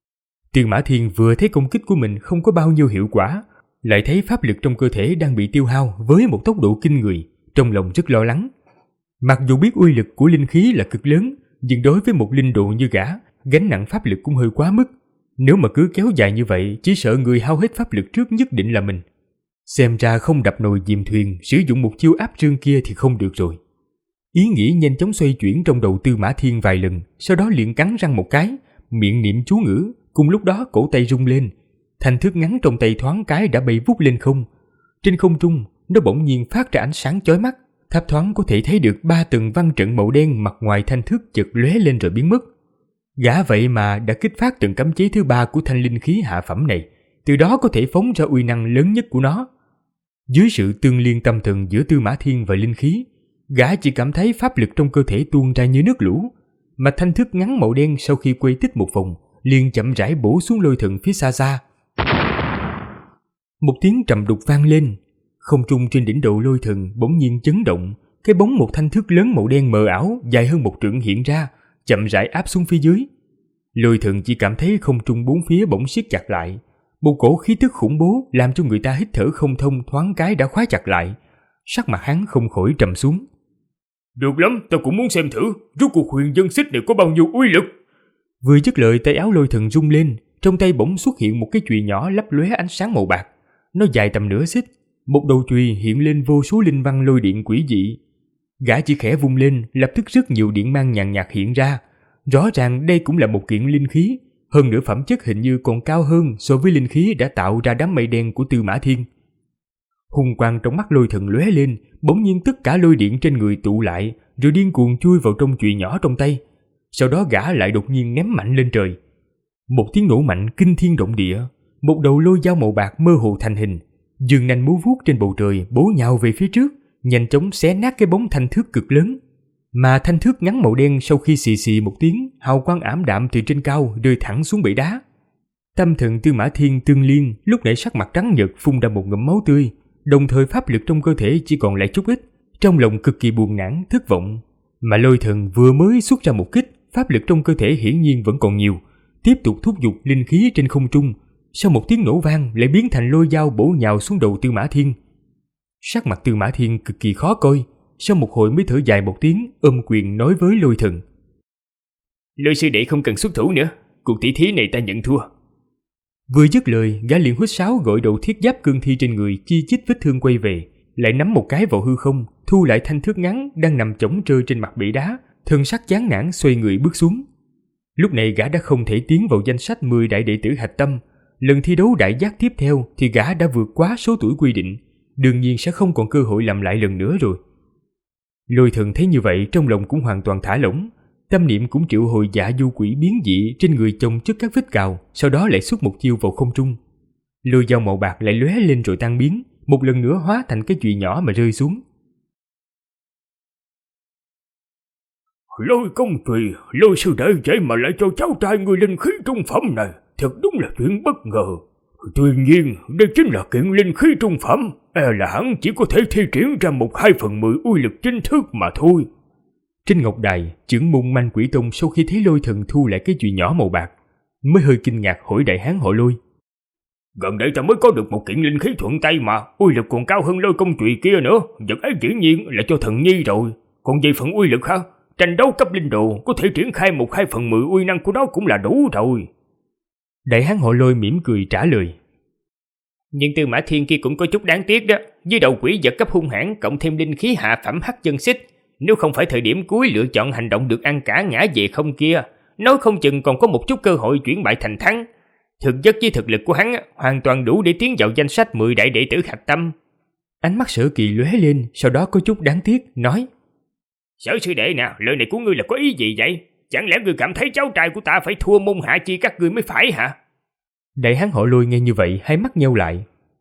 Tư Mã Thiên vừa thấy công kích của mình không có bao nhiêu hiệu quả, lại thấy pháp lực trong cơ thể đang bị tiêu hao với một tốc độ kinh người, trong lòng rất lo lắng. Mặc dù biết uy lực của linh khí là cực lớn, nhưng đối với một linh đồ như gã, gánh nặng pháp lực cũng hơi quá mức. Nếu mà cứ kéo dài như vậy, chỉ sợ người hao hết pháp lực trước nhất định là mình. Xem ra không đập nồi chìm thuyền, sử dụng một chiêu áp trương kia thì không được rồi. Ý nghĩ nhanh chóng xoay chuyển trong đầu Tư Mã Thiên vài lần, sau đó liền cắn răng một cái, miệng niệm chú ngữ, cùng lúc đó cổ tay rung lên. Thanh thước ngắn trong tay thoáng cái đã bay vút lên không. Trên không trung, nó bỗng nhiên phát ra ánh sáng chói mắt, thấp thoáng có thể thấy được 3 tầng văn trận màu đen mặt ngoài thanh thước chợt lóe lên rồi biến mất. Gã vậy mà đã kích phát tầng cấm chế thứ 3 của thanh linh khí hạ phẩm này, từ đó có thể phóng ra uy năng lớn nhất của nó. Dưới sự tương liên tâm thần giữa Tư Mã Thiên và linh khí, gã chỉ cảm thấy pháp lực trong cơ thể tuôn ra như nước lũ, mà thanh thước ngắn màu đen sau khi quay tích một vòng, liền chậm rãi bổ xuống Lôi Thần phía xa xa. Một tiếng trầm đục vang lên, không trung trên đỉnh đầu Lôi Thần bỗng nhiên chấn động, cái bóng một thanh thước lớn màu đen mờ ảo dài hơn 1 trượng hiện ra, chậm rãi áp xuống phía dưới. Lôi Thần chỉ cảm thấy không trung bốn phía bỗng siết chặt lại, một cổ khí tức khủng bố làm cho người ta hít thở không thông, thoáng cái đã khóa chặt lại. Sắc mặt hắn không khỏi trầm xuống. Được lắm, tao cũng muốn xem thử rốt cuộc huyền dân xích này có bao nhiêu uy lực. Vừa dứt lời, tay áo Lôi Thần rung lên, trong tay bỗng xuất hiện một cái chùy nhỏ lấp lóe ánh sáng màu bạc. Nó dài tầm nửa xích, một đầu chùy hiện lên vô số linh văn lôi điện quỷ dị. Gã chỉ khẽ vung lên, lập tức rất nhiều điện mang nhàn nhạt hiện ra. Rõ ràng đây cũng là một kiện linh khí, hơn nữa phẩm chất hình như còn cao hơn so với linh khí đã tạo ra đám mây đen của Tư Mã Thiên. Hung quang trong mắt Lôi Thần lóe lên, bỗng nhiên tất cả lôi điện trên người tụ lại, rồi điên cuồng chui vào trong chùy nhỏ trong tay. Sau đó gã lại đột nhiên ném mạnh lên trời. Một tiếng nổ mạnh kinh thiên động địa, một đầu lôi dao màu bạc mơ hồ thành hình, dương nanh múa vuốt trên bầu trời bổ nhào về phía trước, nhanh chóng xé nát cái bóng thanh thước cực lớn. Mà thanh thước ngắn màu đen sau khi xì xì một tiếng, hào quang ảm đạm từ trên cao rơi thẳng xuống bể đá. Tâm thần Tư Mã Thiên Tương Liên lúc nãy sắc mặt trắng nhợt phun ra một ngụm máu tươi, đồng thời pháp lực trong cơ thể chỉ còn lại chút ít, trong lòng cực kỳ buồn nản, thất vọng. Mà Lôi Thần vừa mới xuất ra một kích, pháp lực trong cơ thể hiển nhiên vẫn còn nhiều, tiếp tục thúc giục linh khí trên không trung. Sau một tiếng nổ vang lại biến thành lôi dao bổ nhào xuống đầu Tư Mã Thiên. Sắc mặt Tư Mã Thiên cực kỳ khó coi, sau một hồi mới thở dài một tiếng, ôm quyền nói với Lôi Thần: Lôi sư đệ không cần xuất thủ nữa, cuộc tỷ thí này ta nhận thua. Vừa dứt lời, gã liền huýt sáo gọi đầu thiết giáp cương thi trên người chi chít vết thương quay về, lại nắm một cái vào hư không, thu lại thanh thước ngắn đang nằm chõng trơ trên mặt bể đá, thân sắc chán nản xoay người bước xuống. Lúc này gã đã không thể tiến vào danh sách 10 đại đệ tử hạch tâm. Lần thi đấu đại giác tiếp theo thì gã đã vượt quá số tuổi quy định, đương nhiên sẽ không còn cơ hội làm lại lần nữa rồi. Lôi Thần thấy như vậy trong lòng cũng hoàn toàn thả lỏng, tâm niệm cũng triệu hồi dạ du quỷ biến dị trên người chồng chất các vết cào, sau đó lại xuất một chiêu vào không trung. Lôi dao màu bạc lại lóe lên rồi tan biến, một lần nữa hóa thành cái chùy nhỏ mà rơi xuống. Lôi công chùy, Lôi sư đệ vậy mà lại cho cháu trai người linh khí trung phẩm này, thật đúng là chuyện bất ngờ. Tuy nhiên, đây chính là kiện linh khí trung phẩm, là hắn chỉ có thể thi triển ra 1/2/10 uy lực chính thức mà thôi. Trên ngọc đài, trưởng môn Manh Quỷ Tông sau khi thấy Lôi Thần thu lại cái chùy nhỏ màu bạc, mới hơi kinh ngạc hỏi đại hán họ Lôi: Gần đây ta mới có được một kiện linh khí thuận tay mà, uy lực còn cao hơn Lôi công chùy kia nữa, vật ấy dĩ nhiên là cho thần nhi rồi. Còn về phần uy lực ha, tranh đấu cấp linh đồ có thể triển khai 1/2/10 uy năng của nó cũng là đủ rồi. Đại hán họ Lôi mỉm cười trả lời: Nhưng Tư Mã Thiên kia cũng có chút đáng tiếc đó, với đầu quỷ vật cấp hung hãn cộng thêm linh khí hạ phẩm hắc chân xích, nếu không phải thời điểm cuối lựa chọn hành động được ăn cả ngã về không kia, nói không chừng còn có một chút cơ hội chuyển bại thành thắng. Thực chất với thực lực của hắn hoàn toàn đủ để tiến vào danh sách 10 đại đệ tử hạch tâm. Ánh mắt Sở Kỳ lóe lên, sau đó có chút đáng tiếc nói: Sở sư đệ nè, lời này của ngươi là có ý gì vậy? Chẳng lẽ ngươi cảm thấy cháu trai của ta phải thua môn hạ chi các ngươi mới phải hả? Đại hán họ Lôi nghe như vậy, hai mắt nheo lại.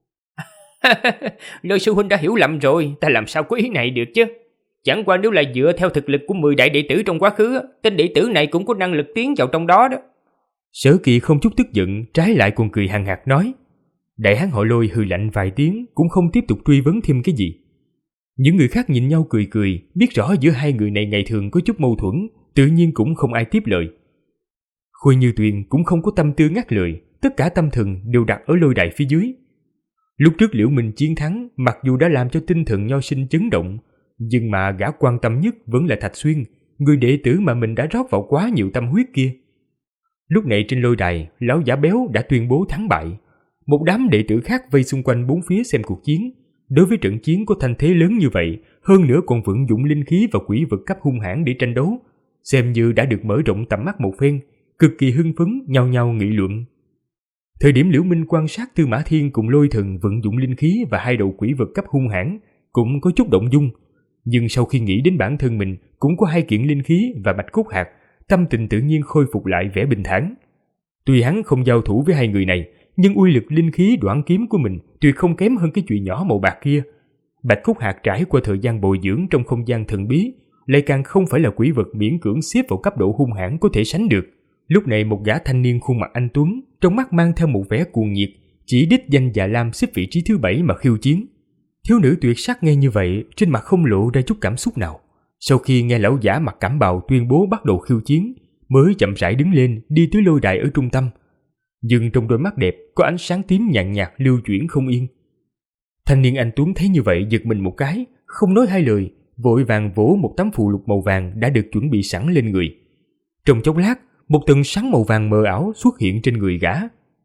Lôi sư huynh đã hiểu lầm rồi, ta làm sao có ý này được chứ? Chẳng qua nếu là dựa theo thực lực của 10 đại đệ tử trong quá khứ, tên đệ tử này cũng có năng lực tiến vào trong đó đó. Sở Kỳ không chút tức giận, trái lại còn cười hằng hạc nói. Đại hán họ Lôi hừ lạnh vài tiếng, cũng không tiếp tục truy vấn thêm cái gì. Những người khác nhìn nhau cười cười, biết rõ giữa hai người này ngày thường có chút mâu thuẫn, tự nhiên cũng không ai tiếp lời. Khôi Như Tuyền cũng không có tâm tư ngắt lời, tất cả tâm thần đều đặt ở lôi đài phía dưới. Lúc trước Liễu Minh chiến thắng, mặc dù đã làm cho tinh thần Nho Sinh chấn động, nhưng mà gã quan tâm nhất vẫn là Thạch Xuyên, người đệ tử mà mình đã rót vào quá nhiều tâm huyết kia. Lúc này trên lôi đài, lão giả béo đã tuyên bố thắng bại. Một đám đệ tử khác vây xung quanh bốn phía xem cuộc chiến. Đối với trận chiến có thanh thế lớn như vậy, hơn nữa còn vận dụng linh khí và quỷ vật cấp hung hãn để tranh đấu, xem như đã được mở rộng tầm mắt một phen, cực kỳ hưng phấn, nhao nhao nghị luận. Thời điểm Liễu Minh quan sát Tư Mã Thiên cùng Lôi Thần vận dụng linh khí và hai đầu quỷ vật cấp hung hãn, cũng có chút động dung. Nhưng sau khi nghĩ đến bản thân mình cũng có hai kiện linh khí và bạch cốt hạt, tâm tình tự nhiên khôi phục lại vẻ bình thản. Tuy hắn không giao thủ với hai người này, nhưng uy lực linh khí đoạn kiếm của mình tuyệt không kém hơn cái chùy nhỏ màu bạc kia. Bạch cốt hạt trải qua thời gian bồi dưỡng trong không gian thần bí, lại càng không phải là quỷ vật miễn cưỡng xếp vào cấp độ hung hãn có thể sánh được. Lúc này một gã thanh niên khuôn mặt anh tuấn, trong mắt mang theo một vẻ cuồng nhiệt, chỉ đích danh Dạ Lam xếp vị trí thứ 7 mà khiêu chiến. Thiếu nữ tuyệt sắc nghe như vậy, trên mặt không lộ ra chút cảm xúc nào. Sau khi nghe lão giả mặc cẩm bào tuyên bố bắt đầu khiêu chiến, mới chậm rãi đứng lên đi tới lôi đài ở trung tâm. Nhưng trong đôi mắt đẹp có ánh sáng tím nhàn nhạt lưu chuyển không yên. Thanh niên anh tuấn thấy như vậy giật mình một cái, không nói hai lời, vội vàng vỗ một tấm phù lục màu vàng đã được chuẩn bị sẵn lên người. Trong chốc lát, một tầng sáng màu vàng mờ ảo xuất hiện trên người gã.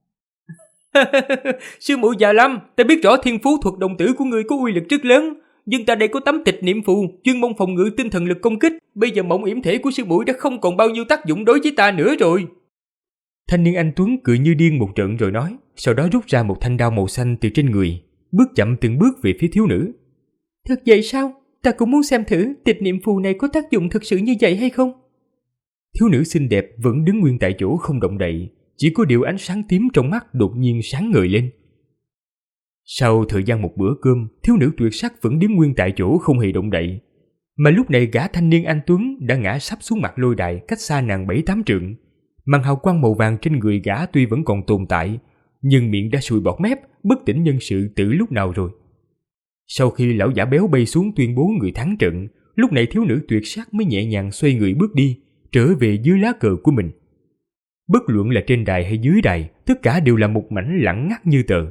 Sư muội Dạ Lam, ta biết rõ thiên phú thuật đồng tử của ngươi có uy lực rất lớn, nhưng ta đây có tấm tịch niệm phù chuyên môn phòng ngự tinh thần lực công kích, bây giờ mộng yểm thể của sư muội đã không còn bao nhiêu tác dụng đối với ta nữa rồi. Thanh niên anh tuấn cười như điên một trận rồi nói, sau đó rút ra một thanh đao màu xanh từ trên người, bước chậm từng bước về phía thiếu nữ. Thật vậy sao? Ta cũng muốn xem thử tịch niệm phù này có tác dụng thực sự như vậy hay không? Thiếu nữ xinh đẹp vẫn đứng nguyên tại chỗ không động đậy, chỉ có điều ánh sáng tím trong mắt đột nhiên sáng ngời lên. Sau thời gian một bữa cơm, thiếu nữ tuyệt sắc vẫn đứng nguyên tại chỗ không hề động đậy. Mà lúc này gã thanh niên anh tuấn đã ngã sắp xuống mặt lôi đài cách xa nàng 7-8 trượng. Màn hào quang màu vàng trên người gã tuy vẫn còn tồn tại, nhưng miệng đã sùi bọt mép, bất tỉnh nhân sự từ lúc nào rồi. Sau khi lão giả béo bay xuống tuyên bố người thắng trận, lúc này thiếu nữ tuyệt sắc mới nhẹ nhàng xoay người bước đi, trở về dưới lá cờ của mình. Bất luận là trên đài hay dưới đài, tất cả đều là một mảnh lặng ngắt như tờ.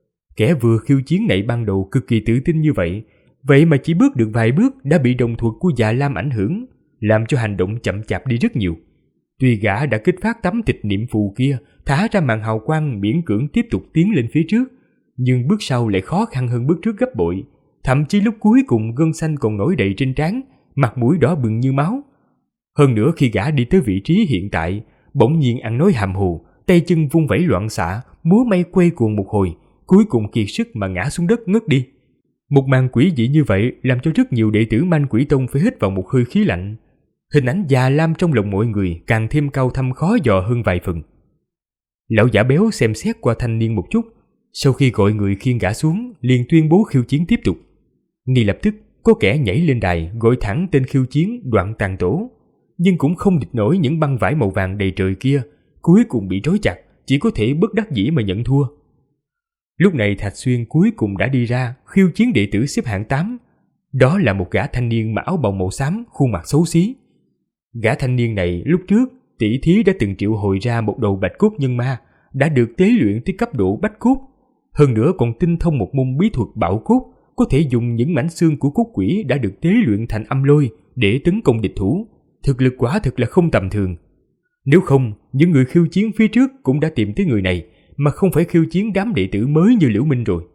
Kẻ vừa khiêu chiến này ban đầu cực kỳ tự tin như vậy mà chỉ bước được vài bước đã bị đồng thuật của Dạ Lam ảnh hưởng, làm cho hành động chậm chạp đi rất nhiều. Tuy gã đã kích phát tấm tịch niệm phù kia, thả ra màn hào quang miễn cưỡng tiếp tục tiến lên phía trước, nhưng bước sau lại khó khăn hơn bước trước gấp bội. Thậm chí lúc cuối cùng gân xanh còn nổi đầy trên trán, mặt mũi đỏ bừng như máu. Hơn nữa khi gã đi tới vị trí hiện tại, bỗng nhiên ăn nói hàm hồ, tay chân vung vẩy loạn xạ, múa may quay cuồng một hồi, cuối cùng kiệt sức mà ngã xuống đất ngất đi. Một màn quỷ dị như vậy làm cho rất nhiều đệ tử Man Quỷ Tông phải hít vào một hơi khí lạnh. Hình ảnh Già Lam trong lòng mọi người càng thêm cao thâm khó dò hơn vài phần. Lão giả béo xem xét qua thanh niên một chút, sau khi gọi người khiêng gã xuống, liền tuyên bố khiêu chiến tiếp tục. Ngay lập tức, có kẻ nhảy lên đài gọi thẳng tên khiêu chiến Đoạn Tàn Tổ, nhưng cũng không địch nổi những băng vải màu vàng đầy trời kia, cuối cùng bị trói chặt, chỉ có thể bất đắc dĩ mà nhận thua. Lúc này Thạch Xuyên cuối cùng đã đi ra, khiêu chiến đệ tử xếp hạng 8. Đó là một gã thanh niên mặc áo bào màu xám, khuôn mặt xấu xí. Gã thanh niên này lúc trước, tỷ thí đã từng triệu hồi ra một đầu bạch cốt nhân ma, đã được tế luyện tới cấp độ bách cốt. Hơn nữa còn tinh thông một môn bí thuật bạo cốt, có thể dùng những mảnh xương của cốt quỷ đã được tế luyện thành âm lôi để tấn công địch thủ. Thực lực quả thực là không tầm thường. Nếu không, những người khiêu chiến phía trước cũng đã tìm tới người này, mà không phải khiêu chiến đám đệ tử mới như Liễu Minh rồi.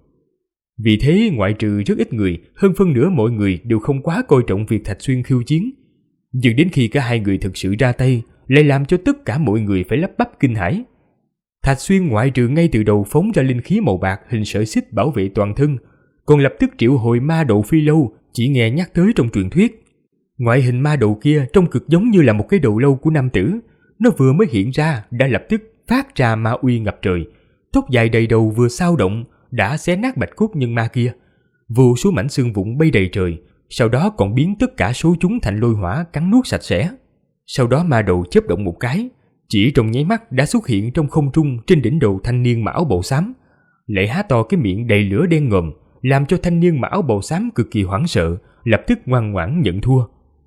Vì thế ngoại trừ rất ít người, hơn phân nửa mọi người đều không quá coi trọng việc Thạch Xuyên khiêu chiến. Nhưng đến khi cả hai người thực sự ra tay, lại làm cho tất cả mọi người phải lắp bắp kinh hãi. Thạch Xuyên ngoại trừ ngay từ đầu phóng ra linh khí màu bạc hình sợi xích bảo vệ toàn thân, còn lập tức triệu hồi ma đậu phi lâu chỉ nghe nhắc tới trong truyền thuyết. Ngoại hình ma đậu kia trông cực giống như là một cái đầu lâu của nam tử, nó vừa mới hiện ra đã lập tức phát ra ma uy ngập trời, tóc dài đầy đầu vừa xao động đã xé nát bạch cốt nhân ma kia, vô số mảnh xương vụn bay đầy trời, sau đó còn biến tất cả số chúng thành lôi hỏa cắn nuốt sạch sẽ. Sau đó ma đầu chớp động một cái, chỉ trong nháy mắt đã xuất hiện trong không trung trên đỉnh đầu thanh niên mặc áo bào xám, lại há to cái miệng đầy lửa đen ngòm, làm cho thanh niên mặc áo bào xám cực kỳ hoảng sợ, lập tức ngoan ngoãn nhận thua.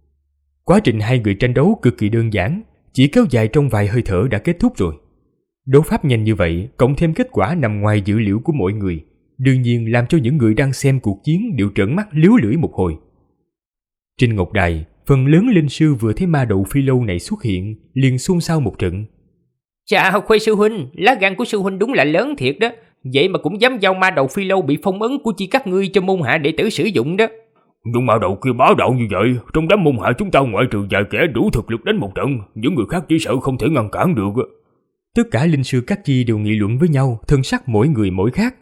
Quá trình hai người tranh đấu cực kỳ đơn giản, chỉ kéo dài trong vài hơi thở đã kết thúc rồi. Đấu pháp nhanh như vậy, cộng thêm kết quả nằm ngoài dự liệu của mọi người, đương nhiên làm cho những người đang xem cuộc chiến đều trợn mắt líu lưỡi một hồi. Trên ngọc đài, phần lớn linh sư vừa thấy ma đầu phi lâu này xuất hiện, liền xôn xao một trận. Chà, Khuê sư huynh, lá gan của sư huynh đúng là lớn thiệt đó. Vậy mà cũng dám giao ma đầu phi lâu bị phong ấn của chi các ngươi cho môn hạ đệ tử sử dụng đó. Nhưng ma đầu kia bá đạo như vậy, trong đám môn hạ chúng ta ngoại trừ vài kẻ đủ thực lực đánh một trận, những người khác chỉ sợ không thể ngăn cản được. Tất cả linh sư các chi đều nghị luận với nhau, thân sắc mỗi người mỗi khác.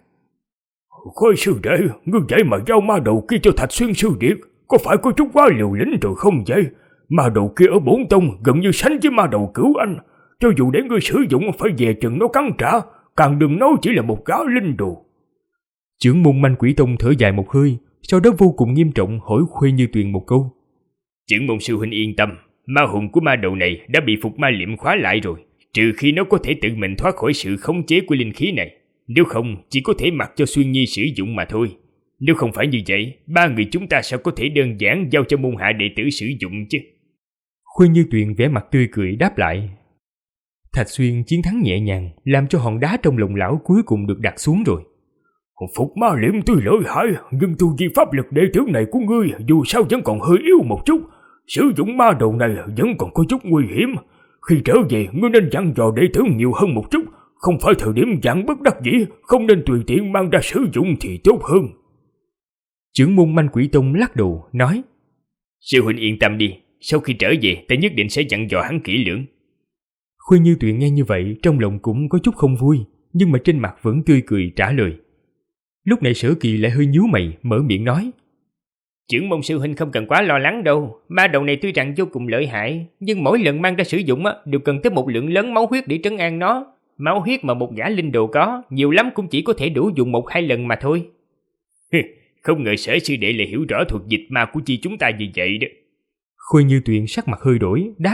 Khôi sư đệ, ngươi vậy mà giao ma đầu kia cho Thạch Xuyên sư điệt, có phải có chút quá liều lĩnh rồi không vậy? Ma đầu kia ở Bổn Tông gần như sánh với ma đầu Cửu Anh, cho dù để ngươi sử dụng phải về chừng nó cắn trả, càng đừng nói chỉ là một gã linh đồ. Trưởng môn Man Quỷ Tông thở dài một hơi, sau đó vô cùng nghiêm trọng hỏi Khuê Như Tuyền một câu. Trưởng môn sư huynh yên tâm, ma hồn của ma đầu này đã bị Phục Ma Liệm khóa lại rồi, trừ khi nó có thể tự mình thoát khỏi sự khống chế của linh khí này, nếu không chỉ có thể mặc cho Xuyên Nhi sử dụng mà thôi. Nếu không phải như vậy, ba người chúng ta sao có thể đơn giản giao cho môn hạ đệ tử sử dụng chứ? Khuê Như Tuyền vẻ mặt tươi cười đáp lại. Thạch Xuyên chiến thắng nhẹ nhàng, làm cho hòn đá trong lòng lão cuối cùng được đặt xuống rồi. Phục Ma Liệm tuy lợi hại, nhưng tu vi pháp lực đệ tử này của ngươi dù sao vẫn còn hơi yếu một chút. Sử dụng ma đầu này vẫn còn có chút nguy hiểm. Khi trở về, ngươi nên dặn dò đệ tử nhiều hơn một chút, không phải thời điểm giảng bất đắc dĩ, không nên tùy tiện mang ra sử dụng thì tốt hơn. Trưởng môn Man Quỷ Tông lắc đầu nói. Sư huynh yên tâm đi, sau khi trở về ta nhất định sẽ dặn dò hắn kỹ lưỡng. Khuê Như Tuyền nghe như vậy trong lòng cũng có chút không vui, nhưng mà trên mặt vẫn tươi cười trả lời. Lúc này Sở Kỳ lại hơi nhíu mày, mở miệng nói. Trưởng môn sư huynh không cần quá lo lắng đâu, ma đầu này tuy rằng vô cùng lợi hại, nhưng mỗi lần mang ra sử dụng đều cần tới một lượng lớn máu huyết để trấn an nó. Máu huyết mà một gã linh đồ có, nhiều lắm cũng chỉ có thể đủ dùng 1-2 lần mà thôi. Không ngờ Sở sư đệ lại hiểu rõ thuật dịch ma của chi chúng ta như vậy đó. Khôi Như Tuyền sắc mặt hơi đổi, đáp.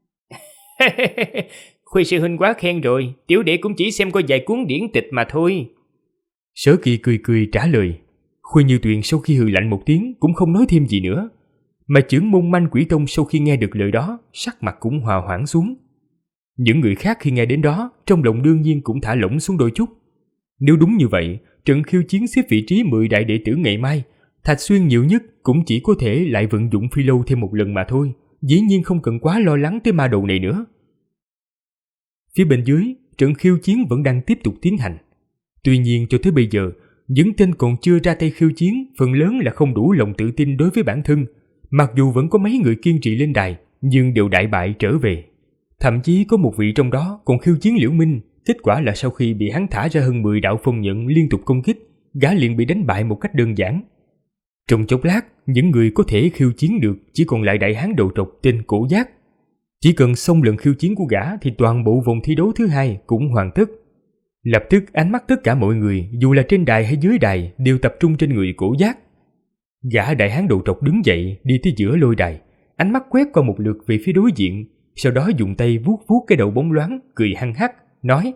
Khuê sư huynh quá khen rồi, tiểu đệ cũng chỉ xem qua vài cuốn điển tịch mà thôi. Sở Kỳ cười cười trả lời. Khôi Như Tuyền sau khi hừ lạnh một tiếng cũng không nói thêm gì nữa. Mà chưởng môn Manh Quỷ Tông sau khi nghe được lời đó, sắc mặt cũng hòa hoãn xuống. Những người khác khi nghe đến đó, trong lòng đương nhiên cũng thả lỏng xuống đôi chút. Nếu đúng như vậy, trận khiêu chiến xếp vị trí 10 đại đệ tử ngày mai, Thạch Xuyên nhiều nhất cũng chỉ có thể lại vận dụng phi lâu thêm một lần mà thôi, dĩ nhiên không cần quá lo lắng tới ma đầu này nữa. Phía bên dưới, trận khiêu chiến vẫn đang tiếp tục tiến hành. Tuy nhiên cho tới bây giờ, những tên còn chưa ra tay khiêu chiến phần lớn là không đủ lòng tự tin đối với bản thân. Mặc dù vẫn có mấy người kiên trì lên đài, nhưng đều đại bại trở về. Thậm chí có một vị trong đó còn khiêu chiến Liễu Minh, kết quả là sau khi bị hắn thả ra hơn 10 đạo phong nhận liên tục công kích, gã liền bị đánh bại một cách đơn giản. Trong chốc lát, những người có thể khiêu chiến được chỉ còn lại đại hán đầu trọc tên Cổ Giác. Chỉ cần xong lần khiêu chiến của gã thì toàn bộ vòng thi đấu thứ hai cũng hoàn tất. Lập tức ánh mắt tất cả mọi người, dù là trên đài hay dưới đài, đều tập trung trên người Cổ Giác. Gã đại hán đầu trọc đứng dậy đi tới giữa lôi đài, ánh mắt quét qua một lượt về phía đối diện, sau đó dùng tay vuốt vuốt cái đầu bóng loáng, cười hăng hắc, nói: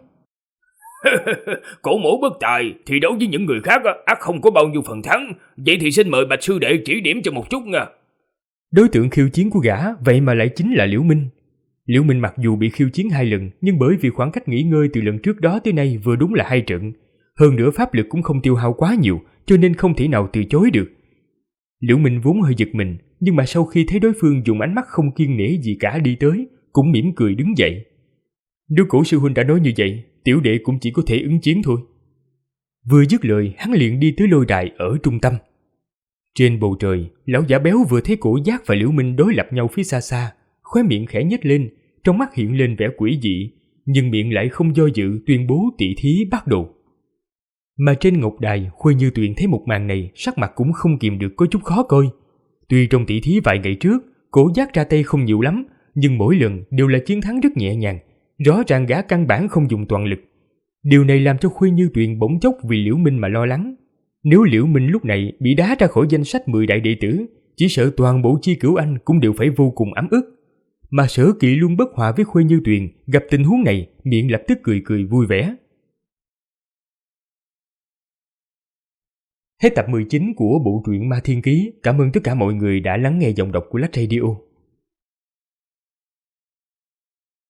Cổ mổ bất tài, thi đấu với những người khác ắt không có bao nhiêu phần thắng, vậy thì xin mời Bạch sư đệ chỉ điểm cho một chút nha. Đối tượng khiêu chiến của gã vậy mà lại chính là Liễu Minh. Liễu Minh mặc dù bị khiêu chiến 2 lần, nhưng bởi vì khoảng cách nghỉ ngơi từ lần trước đó tới nay vừa đúng là 2 trận, hơn nữa pháp lực cũng không tiêu hao quá nhiều, cho nên không thể nào từ chối được. Liễu Minh vốn hơi giật mình, nhưng mà sau khi thấy đối phương dùng ánh mắt không kiêng nể gì cả đi tới, cũng mỉm cười đứng dậy. Nếu Cổ sư huynh đã nói như vậy, tiểu đệ cũng chỉ có thể ứng chiến thôi. Vừa dứt lời, hắn liền đi tới lôi đài ở trung tâm. Trên bầu trời, lão giả béo vừa thấy Cổ Giác và Liễu Minh đối lập nhau phía xa xa, khóe miệng khẽ nhếch lên, trong mắt hiện lên vẻ quỷ dị, nhưng miệng lại không do dự tuyên bố tỷ thí bắt đầu. Mà trên ngọc đài, Khuê Như Tuyền thấy một màn này, sắc mặt cũng không kìm được có chút khó coi. Tuy trong tỷ thí vài ngày trước, Cổ Giác ra tay không nhiều lắm, nhưng mỗi lần đều là chiến thắng rất nhẹ nhàng, rõ ràng gã căn bản không dùng toàn lực. Điều này làm cho Khuê Như Tuyền bỗng chốc vì Liễu Minh mà lo lắng. Nếu Liễu Minh lúc này bị đá ra khỏi danh sách 10 đại đệ tử, chỉ sợ toàn bộ Chi Cửu Anh cũng đều phải vô cùng ấm ức. Mà Sở Kỵ luôn bất hòa với Khuê Như Tuyền, gặp tình huống này, miệng lập tức cười cười vui vẻ. Hết tập 19 của bộ truyện Ma Thiên Ký. Cảm ơn tất cả mọi người đã lắng nghe giọng đọc của Lách Radio.